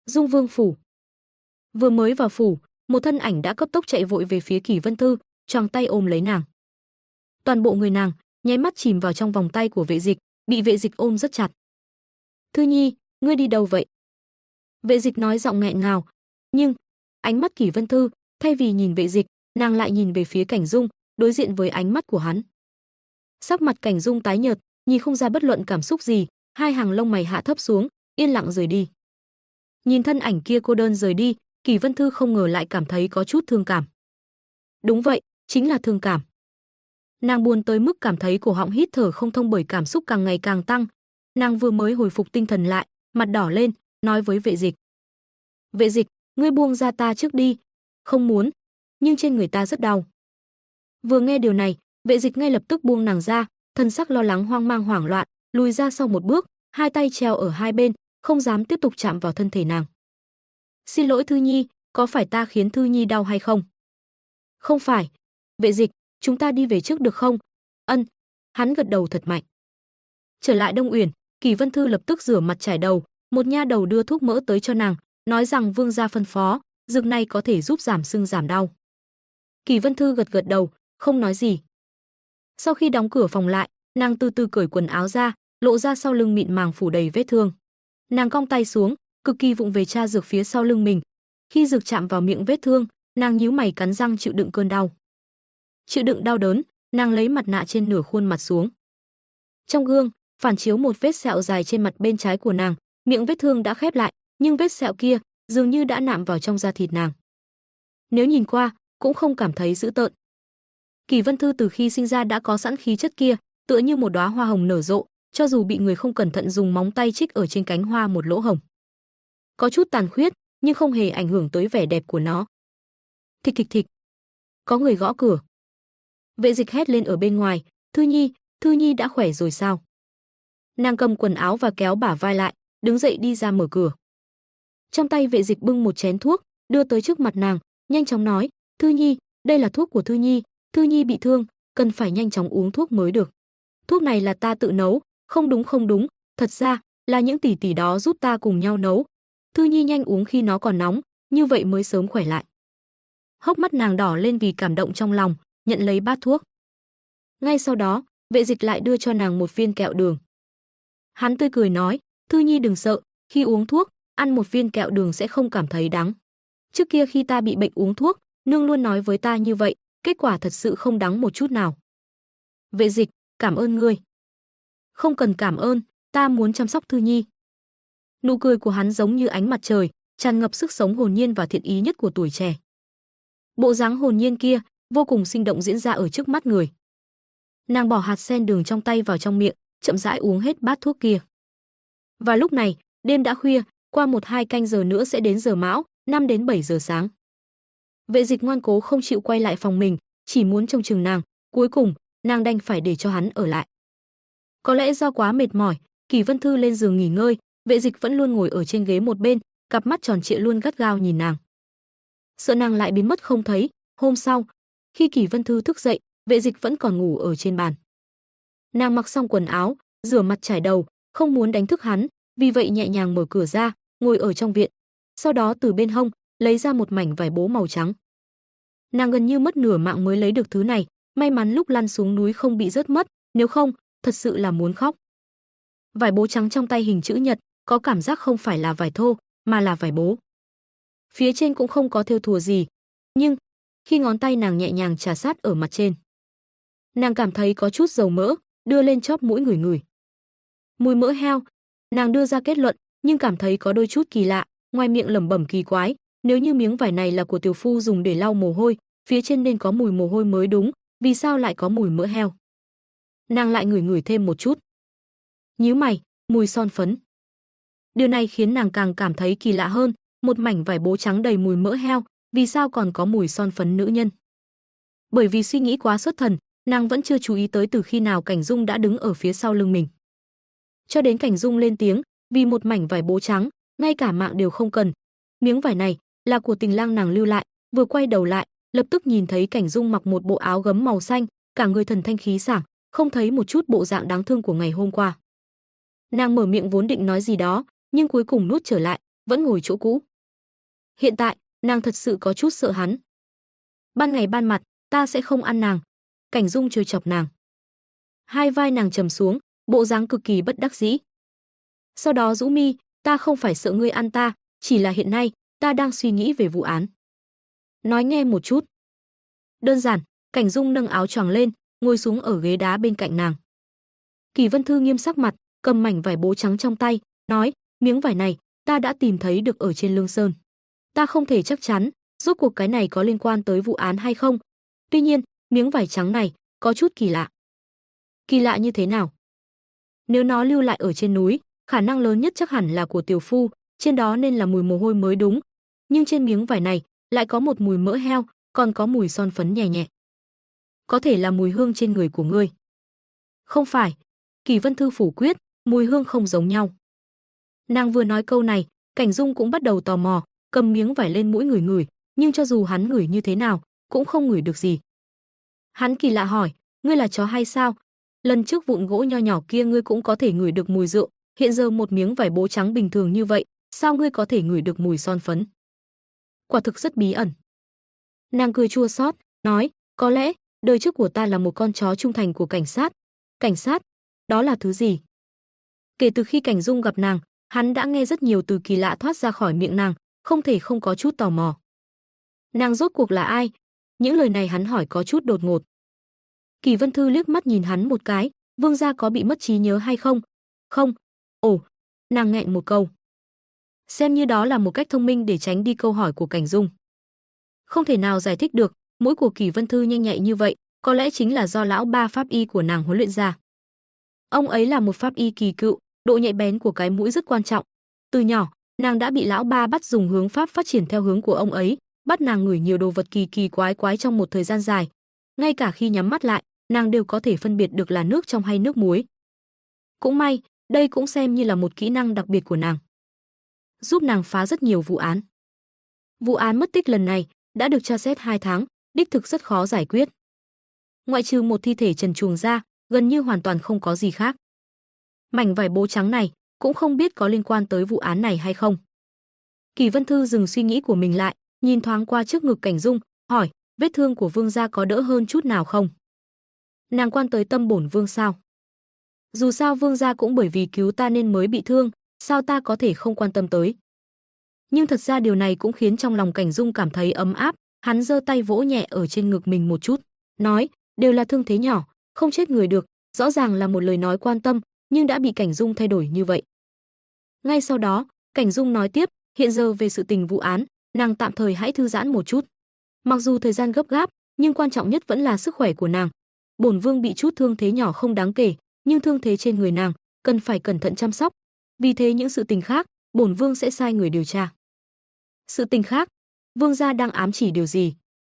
Dung Vương phủ. Vừa mới vào phủ, một thân ảnh đã cấp tốc chạy vội về phía Kỷ Vân Thư, choàng tay ôm lấy nàng. Toàn bộ người nàng nháy mắt chìm vào trong vòng tay của Vệ Dịch, bị Vệ Dịch ôm rất chặt. "Thư Nhi, ngươi đi đâu vậy?" Vệ Dịch nói giọng nghẹn ngào, nhưng ánh mắt Kỷ Vân Thư thay vì nhìn Vệ Dịch, nàng lại nhìn về phía Cảnh Dung, đối diện với ánh mắt của hắn. Sắc mặt Cảnh Dung tái nhợt, nhìn không ra bất luận cảm xúc gì, hai hàng lông mày hạ thấp xuống, yên lặng rời đi. Nhìn thân ảnh kia cô đơn rời đi, Kỷ Vân Thư không ngờ lại cảm thấy có chút thương cảm. Đúng vậy, chính là thương cảm. Nàng buồn tới mức cảm thấy cổ họng hít thở không thông bởi cảm xúc càng ngày càng tăng. Nàng vừa mới hồi phục tinh thần lại, mặt đỏ lên, nói với Vệ Dịch. "Vệ Dịch, ngươi buông ra ta trước đi." "Không muốn, nhưng trên người ta rất đau." Vừa nghe điều này, Vệ Dịch ngay lập tức buông nàng ra, thân sắc lo lắng hoang mang hoảng loạn, lùi ra sau một bước, hai tay treo ở hai bên, không dám tiếp tục chạm vào thân thể nàng. "Xin lỗi Thư Nhi, có phải ta khiến Thư Nhi đau hay không?" "Không phải." "Vệ Dịch, chúng ta đi về trước được không?" "Ân." Hắn gật đầu thật mạnh. Trở lại Đông Uyển, Kỷ Vân Thư lập tức rửa mặt trải đầu, một nha đầu đưa thuốc mỡ tới cho nàng, nói rằng vương gia phân phó, dược này có thể giúp giảm sưng giảm đau. Kỷ Vân Thư gật gật đầu, không nói gì. Sau khi đóng cửa phòng lại, nàng từ từ cởi quần áo ra, lộ ra sau lưng mịn màng phủ đầy vết thương. Nàng cong tay xuống, cực kỳ vụng về tra dược phía sau lưng mình. Khi dược chạm vào miệng vết thương, nàng nhíu mày cắn răng chịu đựng cơn đau. Chịu đựng đau đớn, nàng lấy mặt nạ trên nửa khuôn mặt xuống. Trong gương, phản chiếu một vết sẹo dài trên mặt bên trái của nàng, miệng vết thương đã khép lại, nhưng vết sẹo kia dường như đã nạm vào trong da thịt nàng. Nếu nhìn qua, cũng không cảm thấy dữ tợn. Kỷ Vân Thư từ khi sinh ra đã có sẵn khí chất kia, tựa như một đóa hoa hồng nở rộ, cho dù bị người không cẩn thận dùng móng tay chích ở trên cánh hoa một lỗ hồng. Có chút tàn khuyết, nhưng không hề ảnh hưởng tới vẻ đẹp của nó. Thịch thịch thịch. Có người gõ cửa. Vệ Dịch hét lên ở bên ngoài, Thư Nhi đã khỏe rồi sao?" Nàng cầm quần áo và kéo bả vai lại, đứng dậy đi ra mở cửa. Trong tay Vệ Dịch bưng một chén thuốc, đưa tới trước mặt nàng, nhanh chóng nói, "Thư Nhi, đây là thuốc của Thư Nhi bị thương, cần phải nhanh chóng uống thuốc mới được. Thuốc này là ta tự nấu." Không đúng, thật ra là những tỷ tỷ đó giúp ta cùng nhau nấu. Thư Nhi nhanh uống khi nó còn nóng, như vậy mới sớm khỏe lại." Hốc mắt nàng đỏ lên vì cảm động trong lòng, nhận lấy bát thuốc. Ngay sau đó, Vệ Dịch lại đưa cho nàng một viên kẹo đường. Hắn tươi cười nói, "Thư Nhi đừng sợ, khi uống thuốc, ăn một viên kẹo đường sẽ không cảm thấy đắng. Trước kia khi ta bị bệnh uống thuốc, nương luôn nói với ta như vậy, kết quả thật sự không đắng một chút nào." "Vệ Dịch, cảm ơn ngươi." "Không cần cảm ơn, ta muốn chăm sóc Thư Nhi." Nụ cười của hắn giống như ánh mặt trời, tràn ngập sức sống hồn nhiên và thiện ý nhất của tuổi trẻ. Bộ dáng hồn nhiên kia vô cùng sinh động diễn ra ở trước mắt người. Nàng bỏ hạt sen đường trong tay vào trong miệng, chậm rãi uống hết bát thuốc kia. Và lúc này, đêm đã khuya, qua 1-2 canh giờ nữa sẽ đến giờ mão, 5 đến 7 giờ sáng. Vệ Dịch ngoan cố không chịu quay lại phòng mình, chỉ muốn trông chừng nàng, cuối cùng, nàng đành phải để cho hắn ở lại. Có lẽ do quá mệt mỏi, Kỷ Vân Thư lên giường nghỉ ngơi, Vệ Dịch vẫn luôn ngồi ở trên ghế một bên, cặp mắt tròn trịa luôn gắt gao nhìn nàng. Sợ nàng lại biến mất không thấy. Hôm sau, khi Kỷ Vân Thư thức dậy, Vệ Dịch vẫn còn ngủ ở trên bàn. Nàng mặc xong quần áo, rửa mặt trải đầu, không muốn đánh thức hắn, vì vậy nhẹ nhàng mở cửa ra, ngồi ở trong viện. Sau đó từ bên hông lấy ra một mảnh vải bố màu trắng. Nàng gần như mất nửa mạng mới lấy được thứ này, may mắn lúc lăn xuống núi không bị rớt mất, nếu không, thật sự là muốn khóc. Vải bố trắng trong tay hình chữ nhật, có cảm giác không phải là vải thô, mà là vải bố. Phía trên cũng không có thêu thùa gì, nhưng khi ngón tay nàng nhẹ nhàng chà sát ở mặt trên, nàng cảm thấy có chút dầu mỡ, đưa lên chóp mũi ngửi ngửi. Mùi mỡ heo, nàng đưa ra kết luận, nhưng cảm thấy có đôi chút kỳ lạ, ngoài miệng lẩm bẩm kỳ quái, nếu như miếng vải này là của tiểu phu dùng để lau mồ hôi, phía trên nên có mùi mồ hôi mới đúng, vì sao lại có mùi mỡ heo? Nàng lại ngửi ngửi thêm một chút. Nhíu mày, mùi son phấn. Điều này khiến nàng càng cảm thấy kỳ lạ hơn, một mảnh vải bố trắng đầy mùi mỡ heo, vì sao còn có mùi son phấn nữ nhân? Bởi vì suy nghĩ quá xuất thần, nàng vẫn chưa chú ý tới từ khi nào Cảnh Dung đã đứng ở phía sau lưng mình. Cho đến Cảnh Dung lên tiếng, vì một mảnh vải bố trắng, ngay cả mạng đều không cần. Miếng vải này là của Tình Lang nàng lưu lại, vừa quay đầu lại, lập tức nhìn thấy Cảnh Dung mặc một bộ áo gấm màu xanh, cả người thần thanh khí sảng, không thấy một chút bộ dạng đáng thương của ngày hôm qua. Nàng mở miệng vốn định nói gì đó, nhưng cuối cùng nuốt trở lại, vẫn ngồi chỗ cũ. Hiện tại, nàng thật sự có chút sợ hắn. Ban ngày ban mặt, ta sẽ không ăn nàng. Cảnh Dung trêu chọc nàng. Hai vai nàng trầm xuống, bộ dáng cực kỳ bất đắc dĩ. Sau đó rũ mi, ta không phải sợ ngươi ăn ta, chỉ là hiện nay, ta đang suy nghĩ về vụ án. Nói nghe một chút. Đơn giản, Cảnh Dung nâng áo choàng lên, ngồi xuống ở ghế đá bên cạnh nàng. Kỳ Vân Thư nghiêm sắc mặt, cầm mảnh vải bố trắng trong tay, nói, miếng vải này, ta đã tìm thấy được ở trên Lương Sơn. Ta không thể chắc chắn, rốt cuộc cái này có liên quan tới vụ án hay không. Tuy nhiên, miếng vải trắng này, có chút kỳ lạ. Kỳ lạ như thế nào? Nếu nó lưu lại ở trên núi, khả năng lớn nhất chắc hẳn là của tiểu phu, trên đó nên là mùi mồ hôi mới đúng. Nhưng trên miếng vải này, lại có một mùi mỡ heo, còn có mùi son phấn nhẹ nhẹ. Có thể là mùi hương trên người của ngươi. Không phải. Kỳ Vân Thư phủ quyết, mùi hương không giống nhau. Nàng vừa nói câu này, Cảnh Dung cũng bắt đầu tò mò, cầm miếng vải lên mũi ngửi ngửi, nhưng cho dù hắn ngửi như thế nào, cũng không ngửi được gì. Hắn kỳ lạ hỏi, ngươi là chó hay sao? Lần trước vụn gỗ nho nhỏ kia ngươi cũng có thể ngửi được mùi rượu, hiện giờ một miếng vải bố trắng bình thường như vậy, sao ngươi có thể ngửi được mùi son phấn? Quả thực rất bí ẩn. Nàng cười chua xót, nói, có lẽ, đời trước của ta là một con chó trung thành của cảnh sát. Cảnh sát? Đó là thứ gì? Kể từ khi Cảnh Dung gặp nàng, hắn đã nghe rất nhiều từ kỳ lạ thoát ra khỏi miệng nàng, không thể không có chút tò mò. Nàng rốt cuộc là ai? Những lời này hắn hỏi có chút đột ngột. Kỳ Vân Thư liếc mắt nhìn hắn một cái, vương gia có bị mất trí nhớ hay không? Không. Ồ, nàng nghẹn một câu. Xem như đó là một cách thông minh để tránh đi câu hỏi của Cảnh Dung. Không thể nào giải thích được, mũi của Kỳ Vân Thư nhanh nhạy như vậy, có lẽ chính là do lão ba pháp y của nàng huấn luyện ra. Ông ấy là một pháp y kỳ cựu, độ nhạy bén của cái mũi rất quan trọng. Từ nhỏ, nàng đã bị lão ba bắt dùng hướng pháp phát triển theo hướng của ông ấy, bắt nàng ngửi nhiều đồ vật kỳ kỳ quái quái trong một thời gian dài. Ngay cả khi nhắm mắt lại, nàng đều có thể phân biệt được là nước trong hay nước muối. Cũng may, đây cũng xem như là một kỹ năng đặc biệt của nàng, giúp nàng phá rất nhiều vụ án. Vụ án mất tích lần này đã được tra xét 2 tháng, đích thực rất khó giải quyết. Ngoại trừ một thi thể trần truồng ra, gần như hoàn toàn không có gì khác. Mảnh vải bố trắng này cũng không biết có liên quan tới vụ án này hay không. Kỳ Vân Thư dừng suy nghĩ của mình lại, nhìn thoáng qua trước ngực Cảnh Dung, hỏi, vết thương của vương gia có đỡ hơn chút nào không? Nàng quan tới tâm bổn vương sao? Dù sao vương gia cũng bởi vì cứu ta nên mới bị thương, sao ta có thể không quan tâm tới? Nhưng thật ra điều này cũng khiến trong lòng Cảnh Dung cảm thấy ấm áp, hắn giơ tay vỗ nhẹ ở trên ngực mình một chút, nói, đều là thương thế nhỏ, không chết người được, rõ ràng là một lời nói quan tâm, nhưng đã bị Cảnh Dung thay đổi như vậy. Ngay sau đó, Cảnh Dung nói tiếp, hiện giờ về sự tình vụ án, nàng tạm thời hãy thư giãn một chút. Mặc dù thời gian gấp gáp, nhưng quan trọng nhất vẫn là sức khỏe của nàng. Bổn vương bị chút thương thế nhỏ không đáng kể, nhưng thương thế trên người nàng cần phải cẩn thận chăm sóc. Vì thế những sự tình khác, bổn vương sẽ sai người điều tra. Sự tình khác? Vương gia đang ám chỉ điều gì?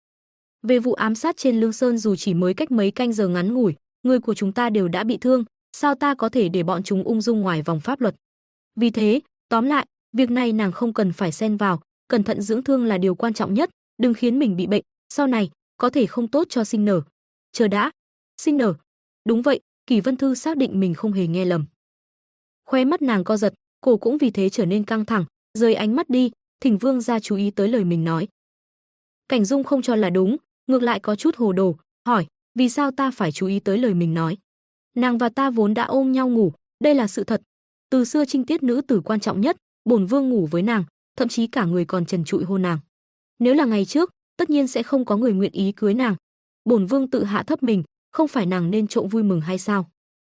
Về vụ ám sát trên Lương Sơn, dù chỉ mới cách mấy canh giờ ngắn ngủi, người của chúng ta đều đã bị thương, sao ta có thể để bọn chúng ung dung ngoài vòng pháp luật? Vì thế, tóm lại, việc này nàng không cần phải xen vào, cẩn thận dưỡng thương là điều quan trọng nhất, đừng khiến mình bị bệnh, sau này có thể không tốt cho sinh nở. Chờ đã, sinh nở? Đúng vậy, Kỳ Vân Thư xác định mình không hề nghe lầm. Khóe mắt nàng co giật, cổ cũng vì thế trở nên căng thẳng, rời ánh mắt đi, thỉnh vương gia chú ý tới lời mình nói. Cảnh Dung không cho là đúng, ngược lại có chút hồ đồ, hỏi, vì sao ta phải chú ý tới lời mình nói? Nàng và ta vốn đã ôm nhau ngủ, đây là sự thật. Từ xưa trinh tiết nữ tử quan trọng nhất, bổn vương ngủ với nàng, thậm chí cả người còn trần trụi hôn nàng. Nếu là ngày trước, tất nhiên sẽ không có người nguyện ý cưới nàng. Bổn vương tự hạ thấp mình, không phải nàng nên trộm vui mừng hay sao?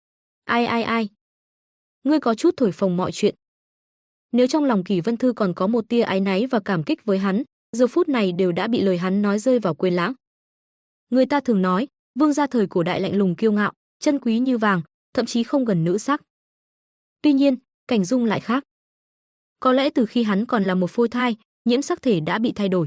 Ai? Ngươi có chút thổi phồng mọi chuyện. Nếu trong lòng Kỳ Vân Thư còn có một tia áy náy và cảm kích với hắn, giờ phút này đều đã bị lời hắn nói rơi vào quên lãng. Người ta thường nói, vương gia thời cổ đại lạnh lùng kiêu ngạo, chân quý như vàng, thậm chí không gần nữ sắc. Tuy nhiên, Cảnh Dung lại khác. Có lẽ từ khi hắn còn là một phôi thai, nhiễm sắc thể đã bị thay đổi.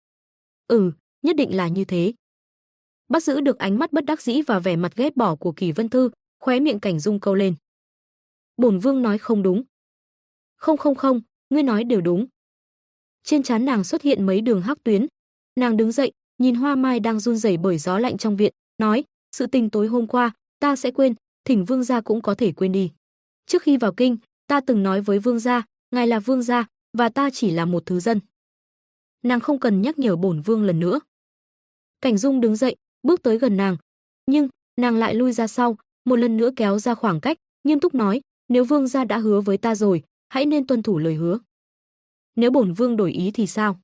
Nhất định là như thế. Bắt giữ được ánh mắt bất đắc dĩ và vẻ mặt ghét bỏ của Kỳ Vân Thư, khóe miệng Cảnh Dung câu lên. Bổn vương nói không đúng. Không, ngươi nói đều đúng. Trên trán nàng xuất hiện mấy đường hắc tuyến. Nàng đứng dậy, nhìn hoa mai đang run rẩy bởi gió lạnh trong viện, nói, sự tình tối hôm qua, ta sẽ quên, thỉnh vương gia cũng có thể quên đi. Trước khi vào kinh, ta từng nói với vương gia, ngài là vương gia, và ta chỉ là một thứ dân. Nàng không cần nhắc nhở bổn vương lần nữa. Cảnh Dung đứng dậy, bước tới gần nàng, nhưng nàng lại lui ra sau, một lần nữa kéo ra khoảng cách, nghiêm túc nói, nếu vương gia đã hứa với ta rồi, hãy nên tuân thủ lời hứa. Nếu bổn vương đổi ý thì sao?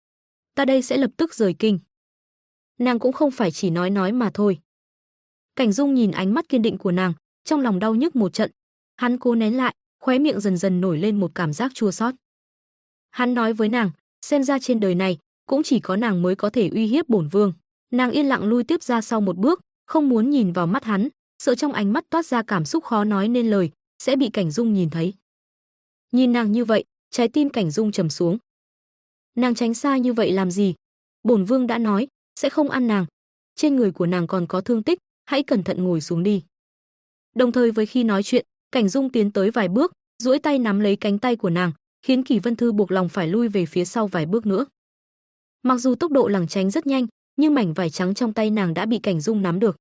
Ta đây sẽ lập tức rời kinh. Nàng cũng không phải chỉ nói mà thôi. Cảnh Dung nhìn ánh mắt kiên định của nàng, trong lòng đau nhức một trận, hắn cố nén lại, khóe miệng dần dần nổi lên một cảm giác chua xót. Hắn nói với nàng, xem ra trên đời này cũng chỉ có nàng mới có thể uy hiếp bổn vương. Nàng yên lặng lui tiếp ra sau một bước, không muốn nhìn vào mắt hắn, sợ trong ánh mắt toát ra cảm xúc khó nói nên lời, sẽ bị Cảnh Dung nhìn thấy. Nhìn nàng như vậy, trái tim Cảnh Dung trầm xuống. Nàng tránh xa như vậy làm gì? Bổn vương đã nói, sẽ không ăn nàng. Trên người của nàng còn có thương tích, hãy cẩn thận ngồi xuống đi. Đồng thời với khi nói chuyện, Cảnh Dung tiến tới vài bước, duỗi tay nắm lấy cánh tay của nàng, khiến Kỷ Vân Thư buộc lòng phải lui về phía sau vài bước nữa. Mặc dù tốc độ lảng tránh rất nhanh, nhưng mảnh vải trắng trong tay nàng đã bị Cảnh Dung nắm được.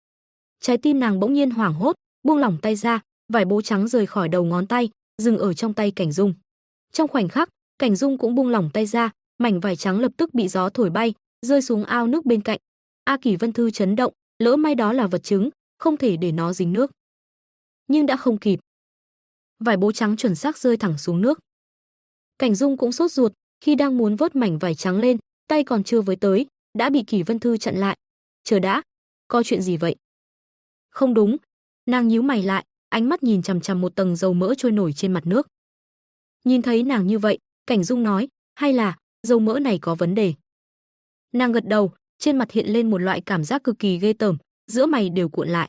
Trái tim nàng bỗng nhiên hoảng hốt, buông lỏng tay ra, vải bố trắng rời khỏi đầu ngón tay, dừng ở trong tay Cảnh Dung. Trong khoảnh khắc, Cảnh Dung cũng buông lỏng tay ra, mảnh vải trắng lập tức bị gió thổi bay, rơi xuống ao nước bên cạnh. Kỷ Vân Thư chấn động, lỡ may đó là vật chứng, không thể để nó dính nước. Nhưng đã không kịp. Vải bố trắng chuẩn xác rơi thẳng xuống nước. Cảnh Dung cũng sốt ruột, khi đang muốn vớt mảnh vải trắng lên, tay còn chưa với tới, đã bị Kỷ Vân Thư chặn lại. Chờ đã, có chuyện gì vậy? Không đúng. Nàng nhíu mày lại, ánh mắt nhìn chằm chằm một tầng dầu mỡ trôi nổi trên mặt nước. Nhìn thấy nàng như vậy, Cảnh Dung nói, hay là dầu mỡ này có vấn đề? Nàng gật đầu, trên mặt hiện lên một loại cảm giác cực kỳ ghê tởm, giữa mày đều cuộn lại.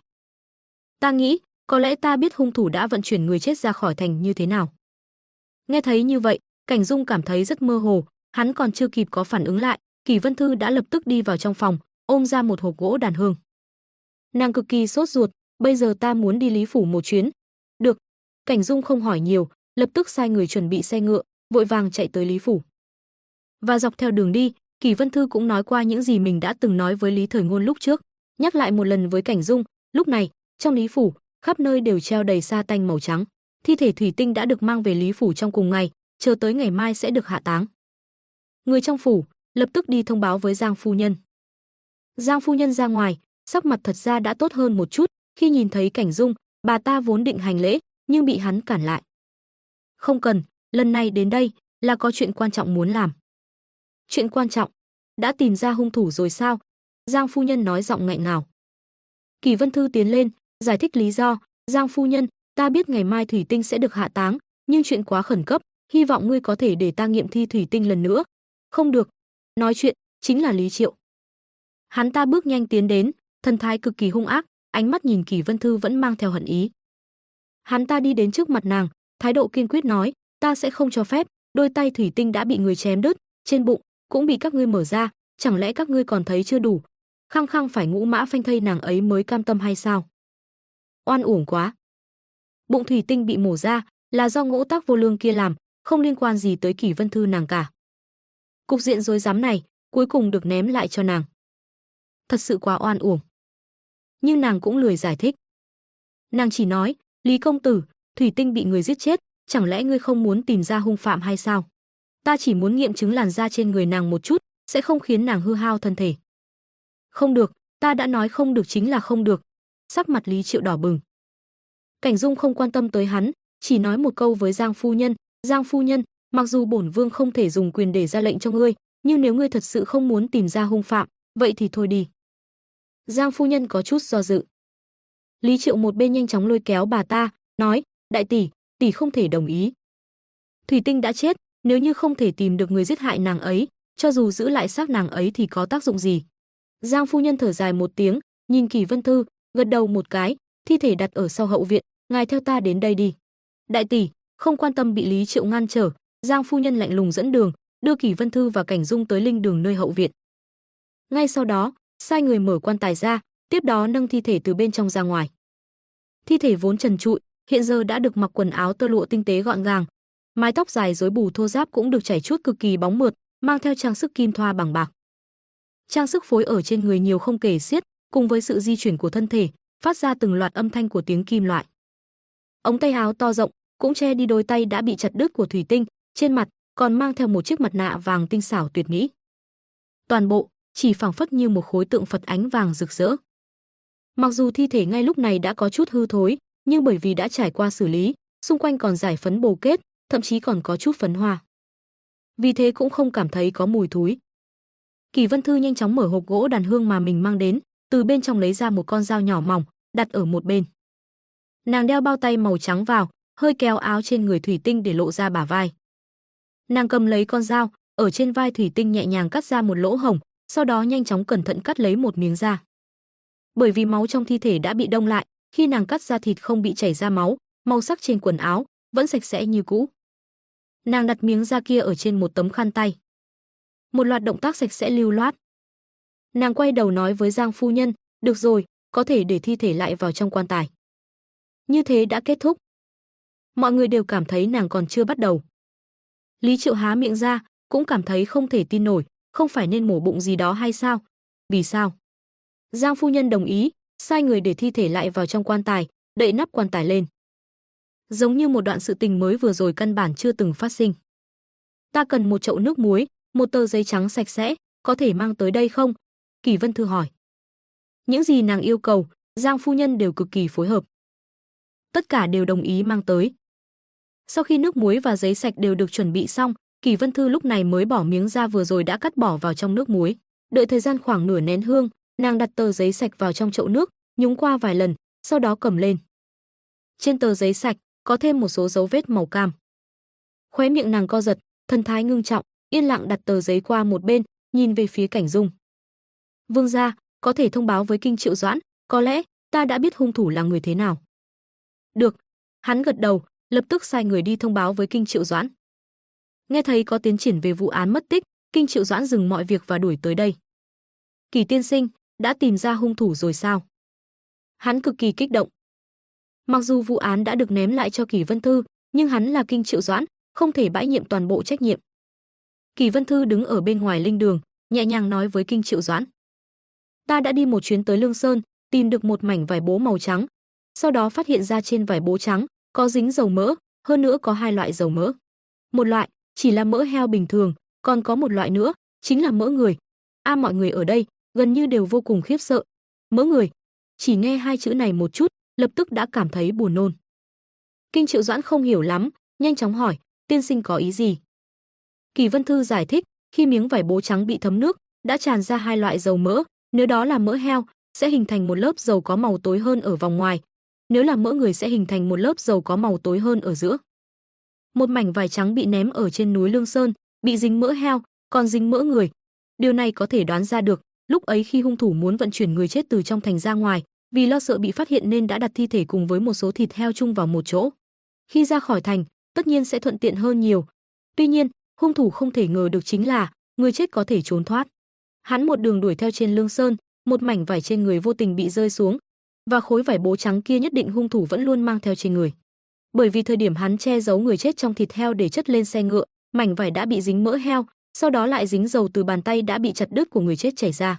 Ta nghĩ, có lẽ ta biết hung thủ đã vận chuyển người chết ra khỏi thành như thế nào. Nghe thấy như vậy, Cảnh Dung cảm thấy rất mơ hồ, hắn còn chưa kịp có phản ứng lại, Kỷ Vân Thư đã lập tức đi vào trong phòng, ôm ra một hộp gỗ đàn hương. Nàng cực kỳ sốt ruột, bây giờ ta muốn đi Lý phủ một chuyến. Được. Cảnh Dung không hỏi nhiều, lập tức sai người chuẩn bị xe ngựa, vội vàng chạy tới Lý phủ. Và dọc theo đường đi, Kỷ Vân Thư cũng nói qua những gì mình đã từng nói với Lý Thời Ngôn lúc trước, nhắc lại một lần với Cảnh Dung. Lúc này, trong Lý phủ, khắp nơi đều treo đầy sa tanh màu trắng. Thi thể Thủy Tinh đã được mang về Lý phủ trong cùng ngày, chờ tới ngày mai sẽ được hạ táng. Người trong phủ lập tức đi thông báo với Giang phu nhân. Giang phu nhân ra ngoài, sắc mặt thật ra đã tốt hơn một chút, khi nhìn thấy Cảnh Dung, bà ta vốn định hành lễ, nhưng bị hắn cản lại. Không cần, lần này đến đây là có chuyện quan trọng muốn làm. Chuyện quan trọng? Đã tìm ra hung thủ rồi sao? Giang phu nhân nói giọng nghẹn ngào. Kỷ Vân Thư tiến lên, giải thích lý do. Giang phu nhân, ta biết ngày mai Thủy Tinh sẽ được hạ táng, nhưng chuyện quá khẩn cấp, hy vọng ngươi có thể để ta nghiệm thi Thủy Tinh lần nữa. Không được. Nói chuyện chính là Lý Triệu. Hắn ta bước nhanh tiến đến, thần thái cực kỳ hung ác, ánh mắt nhìn Kỷ Vân Thư vẫn mang theo hận ý. Hắn ta đi đến trước mặt nàng, thái độ kiên quyết nói, ta sẽ không cho phép, đôi tay Thủy Tinh đã bị người chém đứt, trên bụng cũng bị các ngươi mở ra, chẳng lẽ các ngươi còn thấy chưa đủ? Khăng khăng phải ngũ mã phanh thây nàng ấy mới cam tâm hay sao? Oan uổng quá. Bụng Thủy Tinh bị mổ ra là do Ngũ Tác Vô Lương kia làm, không liên quan gì tới Kỷ Vân Thư nàng cả. Cục diện rối rắm này cuối cùng được ném lại cho nàng. Thật sự quá oan uổng. Nhưng nàng cũng lười giải thích. Nàng chỉ nói, Lý công tử, Thủy Tinh bị người giết chết, chẳng lẽ ngươi không muốn tìm ra hung phạm hay sao? Ta chỉ muốn nghiệm chứng làn da trên người nàng một chút, sẽ không khiến nàng hư hao thân thể. Không được, ta đã nói không được chính là không được. Sắc mặt Lý Triệu đỏ bừng. Cảnh Dung không quan tâm tới hắn, chỉ nói một câu với Giang phu nhân, Giang phu nhân, mặc dù bổn vương không thể dùng quyền để ra lệnh cho ngươi, nhưng nếu ngươi thật sự không muốn tìm ra hung phạm, vậy thì thôi đi. Giang phu nhân có chút do dự. Lý Triệu một bên nhanh chóng lôi kéo bà ta, nói, đại tỷ, tỷ không thể đồng ý. Thủy Tinh đã chết, nếu như không thể tìm được người giết hại nàng ấy, cho dù giữ lại xác nàng ấy thì có tác dụng gì? Giang phu nhân thở dài một tiếng, nhìn Kỷ Vân Thư, gật đầu một cái, thi thể đặt ở sau hậu viện, ngài theo ta đến đây đi. Đại tỷ, không quan tâm bị Lý Triệu ngăn trở, Giang phu nhân lạnh lùng dẫn đường, đưa Kỷ Vân Thư và Cảnh Dung tới linh đường nơi hậu viện. Ngay sau đó, sai người mở quan tài ra, tiếp đó nâng thi thể từ bên trong ra ngoài. Thi thể vốn trần trụi, hiện giờ đã được mặc quần áo tơ lụa tinh tế gọn gàng, mái tóc dài rối bù thô ráp cũng được chảy chuốt cực kỳ bóng mượt, mang theo trang sức kim thoa bằng bạc. Trang sức phối ở trên người nhiều không kể xiết, cùng với sự di chuyển của thân thể, phát ra từng loạt âm thanh của tiếng kim loại. Ống tay áo to rộng cũng che đi đôi tay đã bị chặt đứt của Thủy Tinh, trên mặt còn mang theo một chiếc mặt nạ vàng tinh xảo tuyệt mỹ. Toàn bộ chỉ phảng phất như một khối tượng Phật ánh vàng rực rỡ. Mặc dù thi thể ngay lúc này đã có chút hư thối, nhưng bởi vì đã trải qua xử lý, xung quanh còn rải phấn bồ kết, thậm chí còn có chút phấn hoa. Vì thế cũng không cảm thấy có mùi thúi. Kỷ Vân Thư nhanh chóng mở hộp gỗ đàn hương mà mình mang đến, từ bên trong lấy ra một con dao nhỏ mỏng, đặt ở một bên. Nàng đeo bao tay màu trắng vào, hơi kéo áo trên người thủy tinh để lộ ra bả vai. Nàng cầm lấy con dao, ở trên vai thủy tinh nhẹ nhàng cắt ra một lỗ hổng, sau đó nhanh chóng cẩn thận cắt lấy một miếng da. Bởi vì máu trong thi thể đã bị đông lại, khi nàng cắt ra thịt không bị chảy ra máu, màu sắc trên quần áo vẫn sạch sẽ như cũ. Nàng đặt miếng da kia ở trên một tấm khăn tay. Một loạt động tác sạch sẽ lưu loát. Nàng quay đầu nói với Giang phu nhân, được rồi, có thể để thi thể lại vào trong quan tài. Như thế đã kết thúc. Mọi người đều cảm thấy nàng còn chưa bắt đầu. Lý Triệu há miệng ra, cũng cảm thấy không thể tin nổi, không phải nên mổ bụng gì đó hay sao? Vì sao? Giang phu nhân đồng ý, sai người để thi thể lại vào trong quan tài, đậy nắp quan tài lên. Giống như một đoạn sự tình mới vừa rồi căn bản chưa từng phát sinh. Ta cần một chậu nước muối, một tờ giấy trắng sạch sẽ, có thể mang tới đây không? Kỷ Vân Thư hỏi. Những gì nàng yêu cầu, Giang phu nhân đều cực kỳ phối hợp. Tất cả đều đồng ý mang tới. Sau khi nước muối và giấy sạch đều được chuẩn bị xong, Kỷ Vân Thư lúc này mới bỏ miếng da vừa rồi đã cắt bỏ vào trong nước muối. Đợi thời gian khoảng nửa nén hương, nàng đặt tờ giấy sạch vào trong chậu nước, nhúng qua vài lần, sau đó cầm lên. Trên tờ giấy sạch có thêm một số dấu vết màu cam. Khóe miệng nàng co giật, thần thái ngưng trọng, yên lặng đặt tờ giấy qua một bên, nhìn về phía Cảnh Dung. Vương gia, có thể thông báo với Kinh Triệu Doãn, có lẽ ta đã biết hung thủ là người thế nào. Được, hắn gật đầu, lập tức sai người đi thông báo với Kinh Triệu Doãn. Nghe thấy có tiến triển về vụ án mất tích, Kinh Triệu Doãn dừng mọi việc và đuổi tới đây. Kỳ tiên sinh, đã tìm ra hung thủ rồi sao? Hắn cực kỳ kích động. Mặc dù vụ án đã được ném lại cho Kỷ Vân Thư, nhưng hắn là Kinh Triệu Doãn, không thể bãi nhiệm toàn bộ trách nhiệm. Kỷ Vân Thư đứng ở bên ngoài linh đường, nhẹ nhàng nói với Kinh Triệu Doãn. Ta đã đi một chuyến tới Lương Sơn, tìm được một mảnh vải bố màu trắng. Sau đó phát hiện ra trên vải bố trắng có dính dầu mỡ, hơn nữa có hai loại dầu mỡ. Một loại chỉ là mỡ heo bình thường, còn có một loại nữa chính là mỡ người. Mọi người ở đây gần như đều vô cùng khiếp sợ. Mỡ người, chỉ nghe hai chữ này một chút, lập tức đã cảm thấy buồn nôn. Kinh Triệu Doãn không hiểu lắm, nhanh chóng hỏi, tiên sinh có ý gì? Kỷ Vân Thư giải thích, khi miếng vải bố trắng bị thấm nước, đã tràn ra hai loại dầu mỡ, nếu đó là mỡ heo, sẽ hình thành một lớp dầu có màu tối hơn ở vòng ngoài, nếu là mỡ người sẽ hình thành một lớp dầu có màu tối hơn ở giữa. Một mảnh vải trắng bị ném ở trên núi Lương Sơn, bị dính mỡ heo, còn dính mỡ người. Điều này có thể đoán ra được, lúc ấy khi hung thủ muốn vận chuyển người chết từ trong thành ra ngoài, vì lo sợ bị phát hiện nên đã đặt thi thể cùng với một số thịt heo chung vào một chỗ. Khi ra khỏi thành, tất nhiên sẽ thuận tiện hơn nhiều. Tuy nhiên, hung thủ không thể ngờ được chính là người chết có thể trốn thoát. Hắn một đường đuổi theo trên Lương Sơn, một mảnh vải trên người vô tình bị rơi xuống, và khối vải bố trắng kia nhất định hung thủ vẫn luôn mang theo trên người. Bởi vì thời điểm hắn che giấu người chết trong thịt heo để chất lên xe ngựa, mảnh vải đã bị dính mỡ heo, sau đó lại dính dầu từ bàn tay đã bị chặt đứt của người chết chảy ra.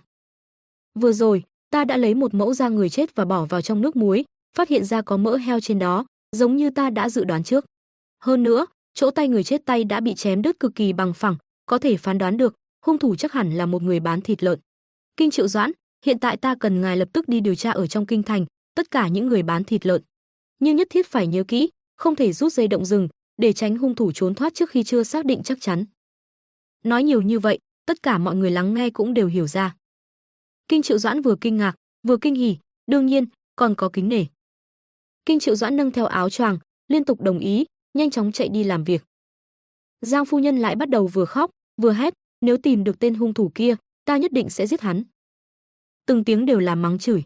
Vừa rồi, ta đã lấy một mẫu da người chết và bỏ vào trong nước muối, phát hiện ra có mỡ heo trên đó, giống như ta đã dự đoán trước. Hơn nữa, chỗ tay người chết tay đã bị chém đứt cực kỳ bằng phẳng, có thể phán đoán được, hung thủ chắc hẳn là một người bán thịt lợn. Kinh Triệu Doãn, hiện tại ta cần ngài lập tức đi điều tra ở trong kinh thành, tất cả những người bán thịt lợn. Nhưng nhất thiết phải nhớ kỹ, không thể rút dây động rừng, để tránh hung thủ trốn thoát trước khi chưa xác định chắc chắn. Nói nhiều như vậy, tất cả mọi người lắng nghe cũng đều hiểu ra. Kinh Triệu Doãn vừa kinh ngạc, vừa kinh hỉ, đương nhiên, còn có kính nể. Kinh Triệu Doãn nâng theo áo choàng, liên tục đồng ý, nhanh chóng chạy đi làm việc. Giang phu nhân lại bắt đầu vừa khóc, vừa hét, nếu tìm được tên hung thủ kia, ta nhất định sẽ giết hắn. Từng tiếng đều là mắng chửi.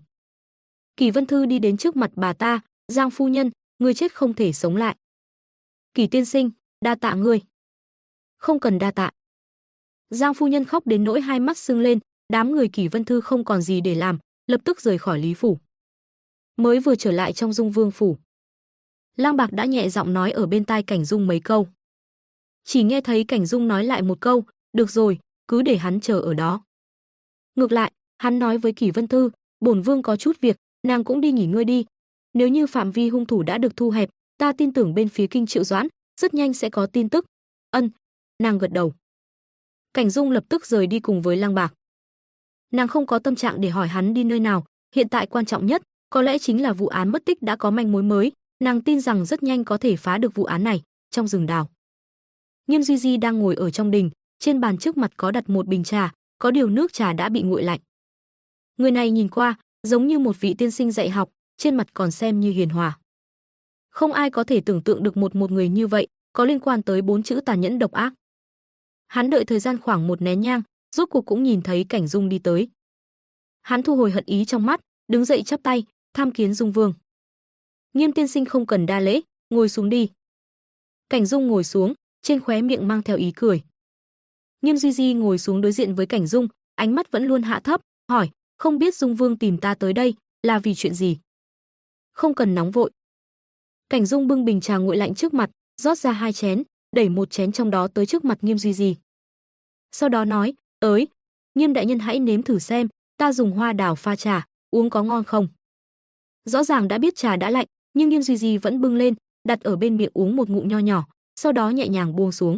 Kỷ Vân Thư đi đến trước mặt bà ta, Giang phu nhân, người chết không thể sống lại. Kỷ tiên sinh, đa tạ ngươi. Không cần đa tạ. Giang phu nhân khóc đến nỗi hai mắt sưng lên, đám người Kỷ Vân Thư không còn gì để làm, lập tức rời khỏi Lý phủ. Mới vừa trở lại trong Dung Vương phủ, Lang Bạc đã nhẹ giọng nói ở bên tai Cảnh Dung mấy câu. Chỉ nghe thấy Cảnh Dung nói lại một câu, được rồi, cứ để hắn chờ ở đó. Ngược lại, hắn nói với Kỷ Vân Thư, bổn vương có chút việc, nàng cũng đi nghỉ ngơi đi. Nếu như phạm vi hung thủ đã được thu hẹp, ta tin tưởng bên phía Kinh Triệu Doãn rất nhanh sẽ có tin tức. Nàng gật đầu. Cảnh Dung lập tức rời đi cùng với Lăng Bạc. Nàng không có tâm trạng để hỏi hắn đi nơi nào, hiện tại quan trọng nhất có lẽ chính là vụ án mất tích đã có manh mối mới, nàng tin rằng rất nhanh có thể phá được vụ án này. Trong rừng đào, Nghiêm Duy Di đang ngồi ở trong đình, trên bàn trước mặt có đặt một bình trà, có điều nước trà đã bị nguội lạnh. Người này nhìn qua giống như một vị tiên sinh dạy học, trên mặt còn xem như hiền hòa. Không ai có thể tưởng tượng được một người như vậy có liên quan tới 4 chữ tàn nhẫn độc ác. Hắn đợi thời gian khoảng một nén nhang, rốt cuộc cũng nhìn thấy Cảnh Dung đi tới. Hắn thu hồi hận ý trong mắt, đứng dậy chắp tay, tham kiến Dung Vương. Nghiêm tiên sinh không cần đa lễ, ngồi xuống đi. Cảnh Dung ngồi xuống, trên khóe miệng mang theo ý cười. Nghiêm Duy Di ngồi xuống đối diện với Cảnh Dung, ánh mắt vẫn luôn hạ thấp, hỏi, không biết Dung Vương tìm ta tới đây là vì chuyện gì? Không cần nóng vội. Cảnh Dung bưng bình trà nguội lạnh trước mặt, rót ra 2 chén, đẩy một chén trong đó tới trước mặt Nghiêm Duy Di. Sau đó nói, "Tới, Nghiêm đại nhân hãy nếm thử xem, ta dùng hoa đào pha trà, uống có ngon không?" Rõ ràng đã biết trà đã lạnh, nhưng Nghiêm Duy Di vẫn bưng lên, đặt ở bên miệng uống một ngụm nho nhỏ, sau đó nhẹ nhàng buông xuống.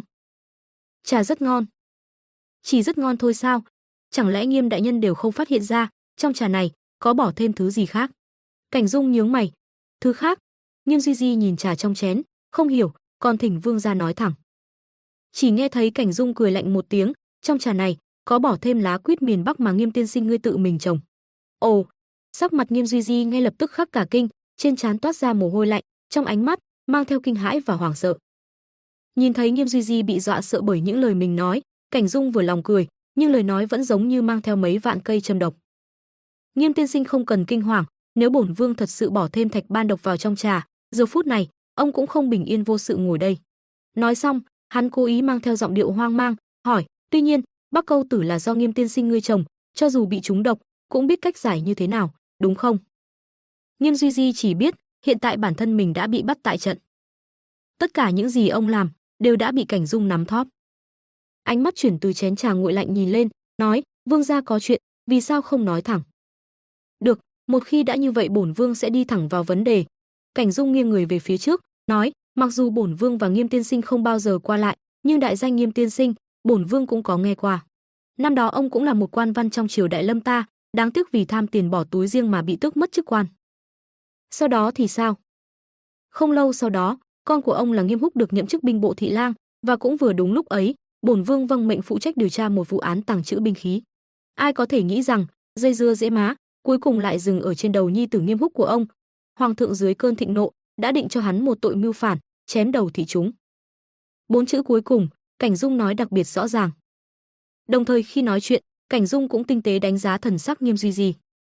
Trà rất ngon. Chỉ rất ngon thôi sao? Chẳng lẽ Nghiêm đại nhân đều không phát hiện ra, trong trà này có bỏ thêm thứ gì khác? Cảnh Dung nhướng mày. Thứ khác? Nghiêm Duy Di nhìn trà trong chén, không hiểu, còn thỉnh vương gia nói thẳng. Chỉ nghe thấy Cảnh Dung cười lạnh một tiếng, trong trà này có bỏ thêm lá quýt miền Bắc mà Nghiêm tiên sinh ngươi tự mình trồng. Ồ, sắc mặt Nghiêm Duy Di ngay lập tức khắc cả kinh, trên trán toát ra mồ hôi lạnh, trong ánh mắt mang theo kinh hãi và hoảng sợ. Nhìn thấy Nghiêm Duy Di bị dọa sợ bởi những lời mình nói, Cảnh Dung vừa lòng cười, nhưng lời nói vẫn giống như mang theo mấy vạn cây châm độc. Nghiêm tiên sinh không cần kinh hoàng, nếu bổn vương thật sự bỏ thêm thạch ban độc vào trong trà, giờ phút này ông cũng không bình yên vô sự ngồi đây. Nói xong, hắn cố ý mang theo giọng điệu hoang mang, hỏi, tuy nhiên, Bắc Câu Tử là do Nghiêm tiên sinh ngươi trồng, cho dù bị trúng độc, cũng biết cách giải như thế nào, đúng không? Nghiêm Duy Di chỉ biết, hiện tại bản thân mình đã bị bắt tại trận. Tất cả những gì ông làm đều đã bị Cảnh Dung nắm thóp. Ánh mắt chuyển từ chén trà nguội lạnh nhìn lên, nói, vương gia có chuyện, vì sao không nói thẳng? Được, một khi đã như vậy bổn vương sẽ đi thẳng vào vấn đề. Cảnh Dung nghiêng người về phía trước, nói, mặc dù bổn vương và Nghiêm tiên sinh không bao giờ qua lại, nhưng đại danh Nghiêm tiên sinh, bổn vương cũng có nghe qua. Năm đó ông cũng là một quan văn trong triều Đại Lâm ta, đáng tiếc vì tham tiền bỏ túi riêng mà bị tước mất chức quan. Sau đó thì sao? Không lâu sau đó, con của ông là Nghiêm Húc được nhậm chức binh bộ thị lang, và cũng vừa đúng lúc ấy, bổn vương vâng mệnh phụ trách điều tra một vụ án tàng trữ binh khí. Ai có thể nghĩ rằng, dây dưa dễ má, cuối cùng lại dừng ở trên đầu nhi tử Nghiêm Húc của ông. Hoàng thượng dưới cơn thịnh nộ đã định cho hắn một tội mưu phản, chém đầu thị chúng. 4 chữ cuối cùng, Cảnh Dung nói đặc biệt rõ ràng. Đồng thời khi nói chuyện, Cảnh Dung cũng tinh tế đánh giá thần sắc Nghiêm Duy Di.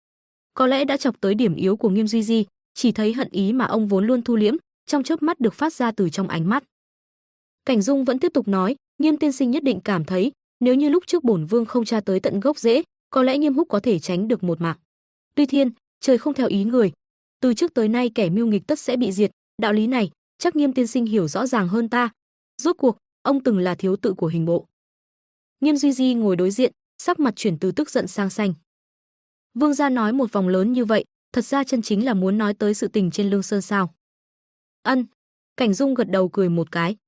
Có lẽ đã chọc tới điểm yếu của Nghiêm Duy Di, chỉ thấy hận ý mà ông vốn luôn thu liễm, trong chớp mắt được phát ra từ trong ánh mắt. Cảnh Dung vẫn tiếp tục nói, Nghiêm tiên sinh nhất định cảm thấy, nếu như lúc trước bổn vương không tra tới tận gốc rễ, có lẽ Nghiêm Húc có thể tránh được một mạng. Tuy thiên, trời không theo ý người, từ trước tới nay kẻ mưu nghịch tất sẽ bị diệt, đạo lý này chắc Nghiêm tiên sinh hiểu rõ ràng hơn ta. Rốt cuộc, ông từng là thiếu tự của hình bộ. Nghiêm Duy Di ngồi đối diện, sắc mặt chuyển từ tức giận sang xanh. Vương gia nói một vòng lớn như vậy, thật ra chân chính là muốn nói tới sự tình trên Lương Sơn sao? Ân. Cảnh Dung gật đầu cười một cái.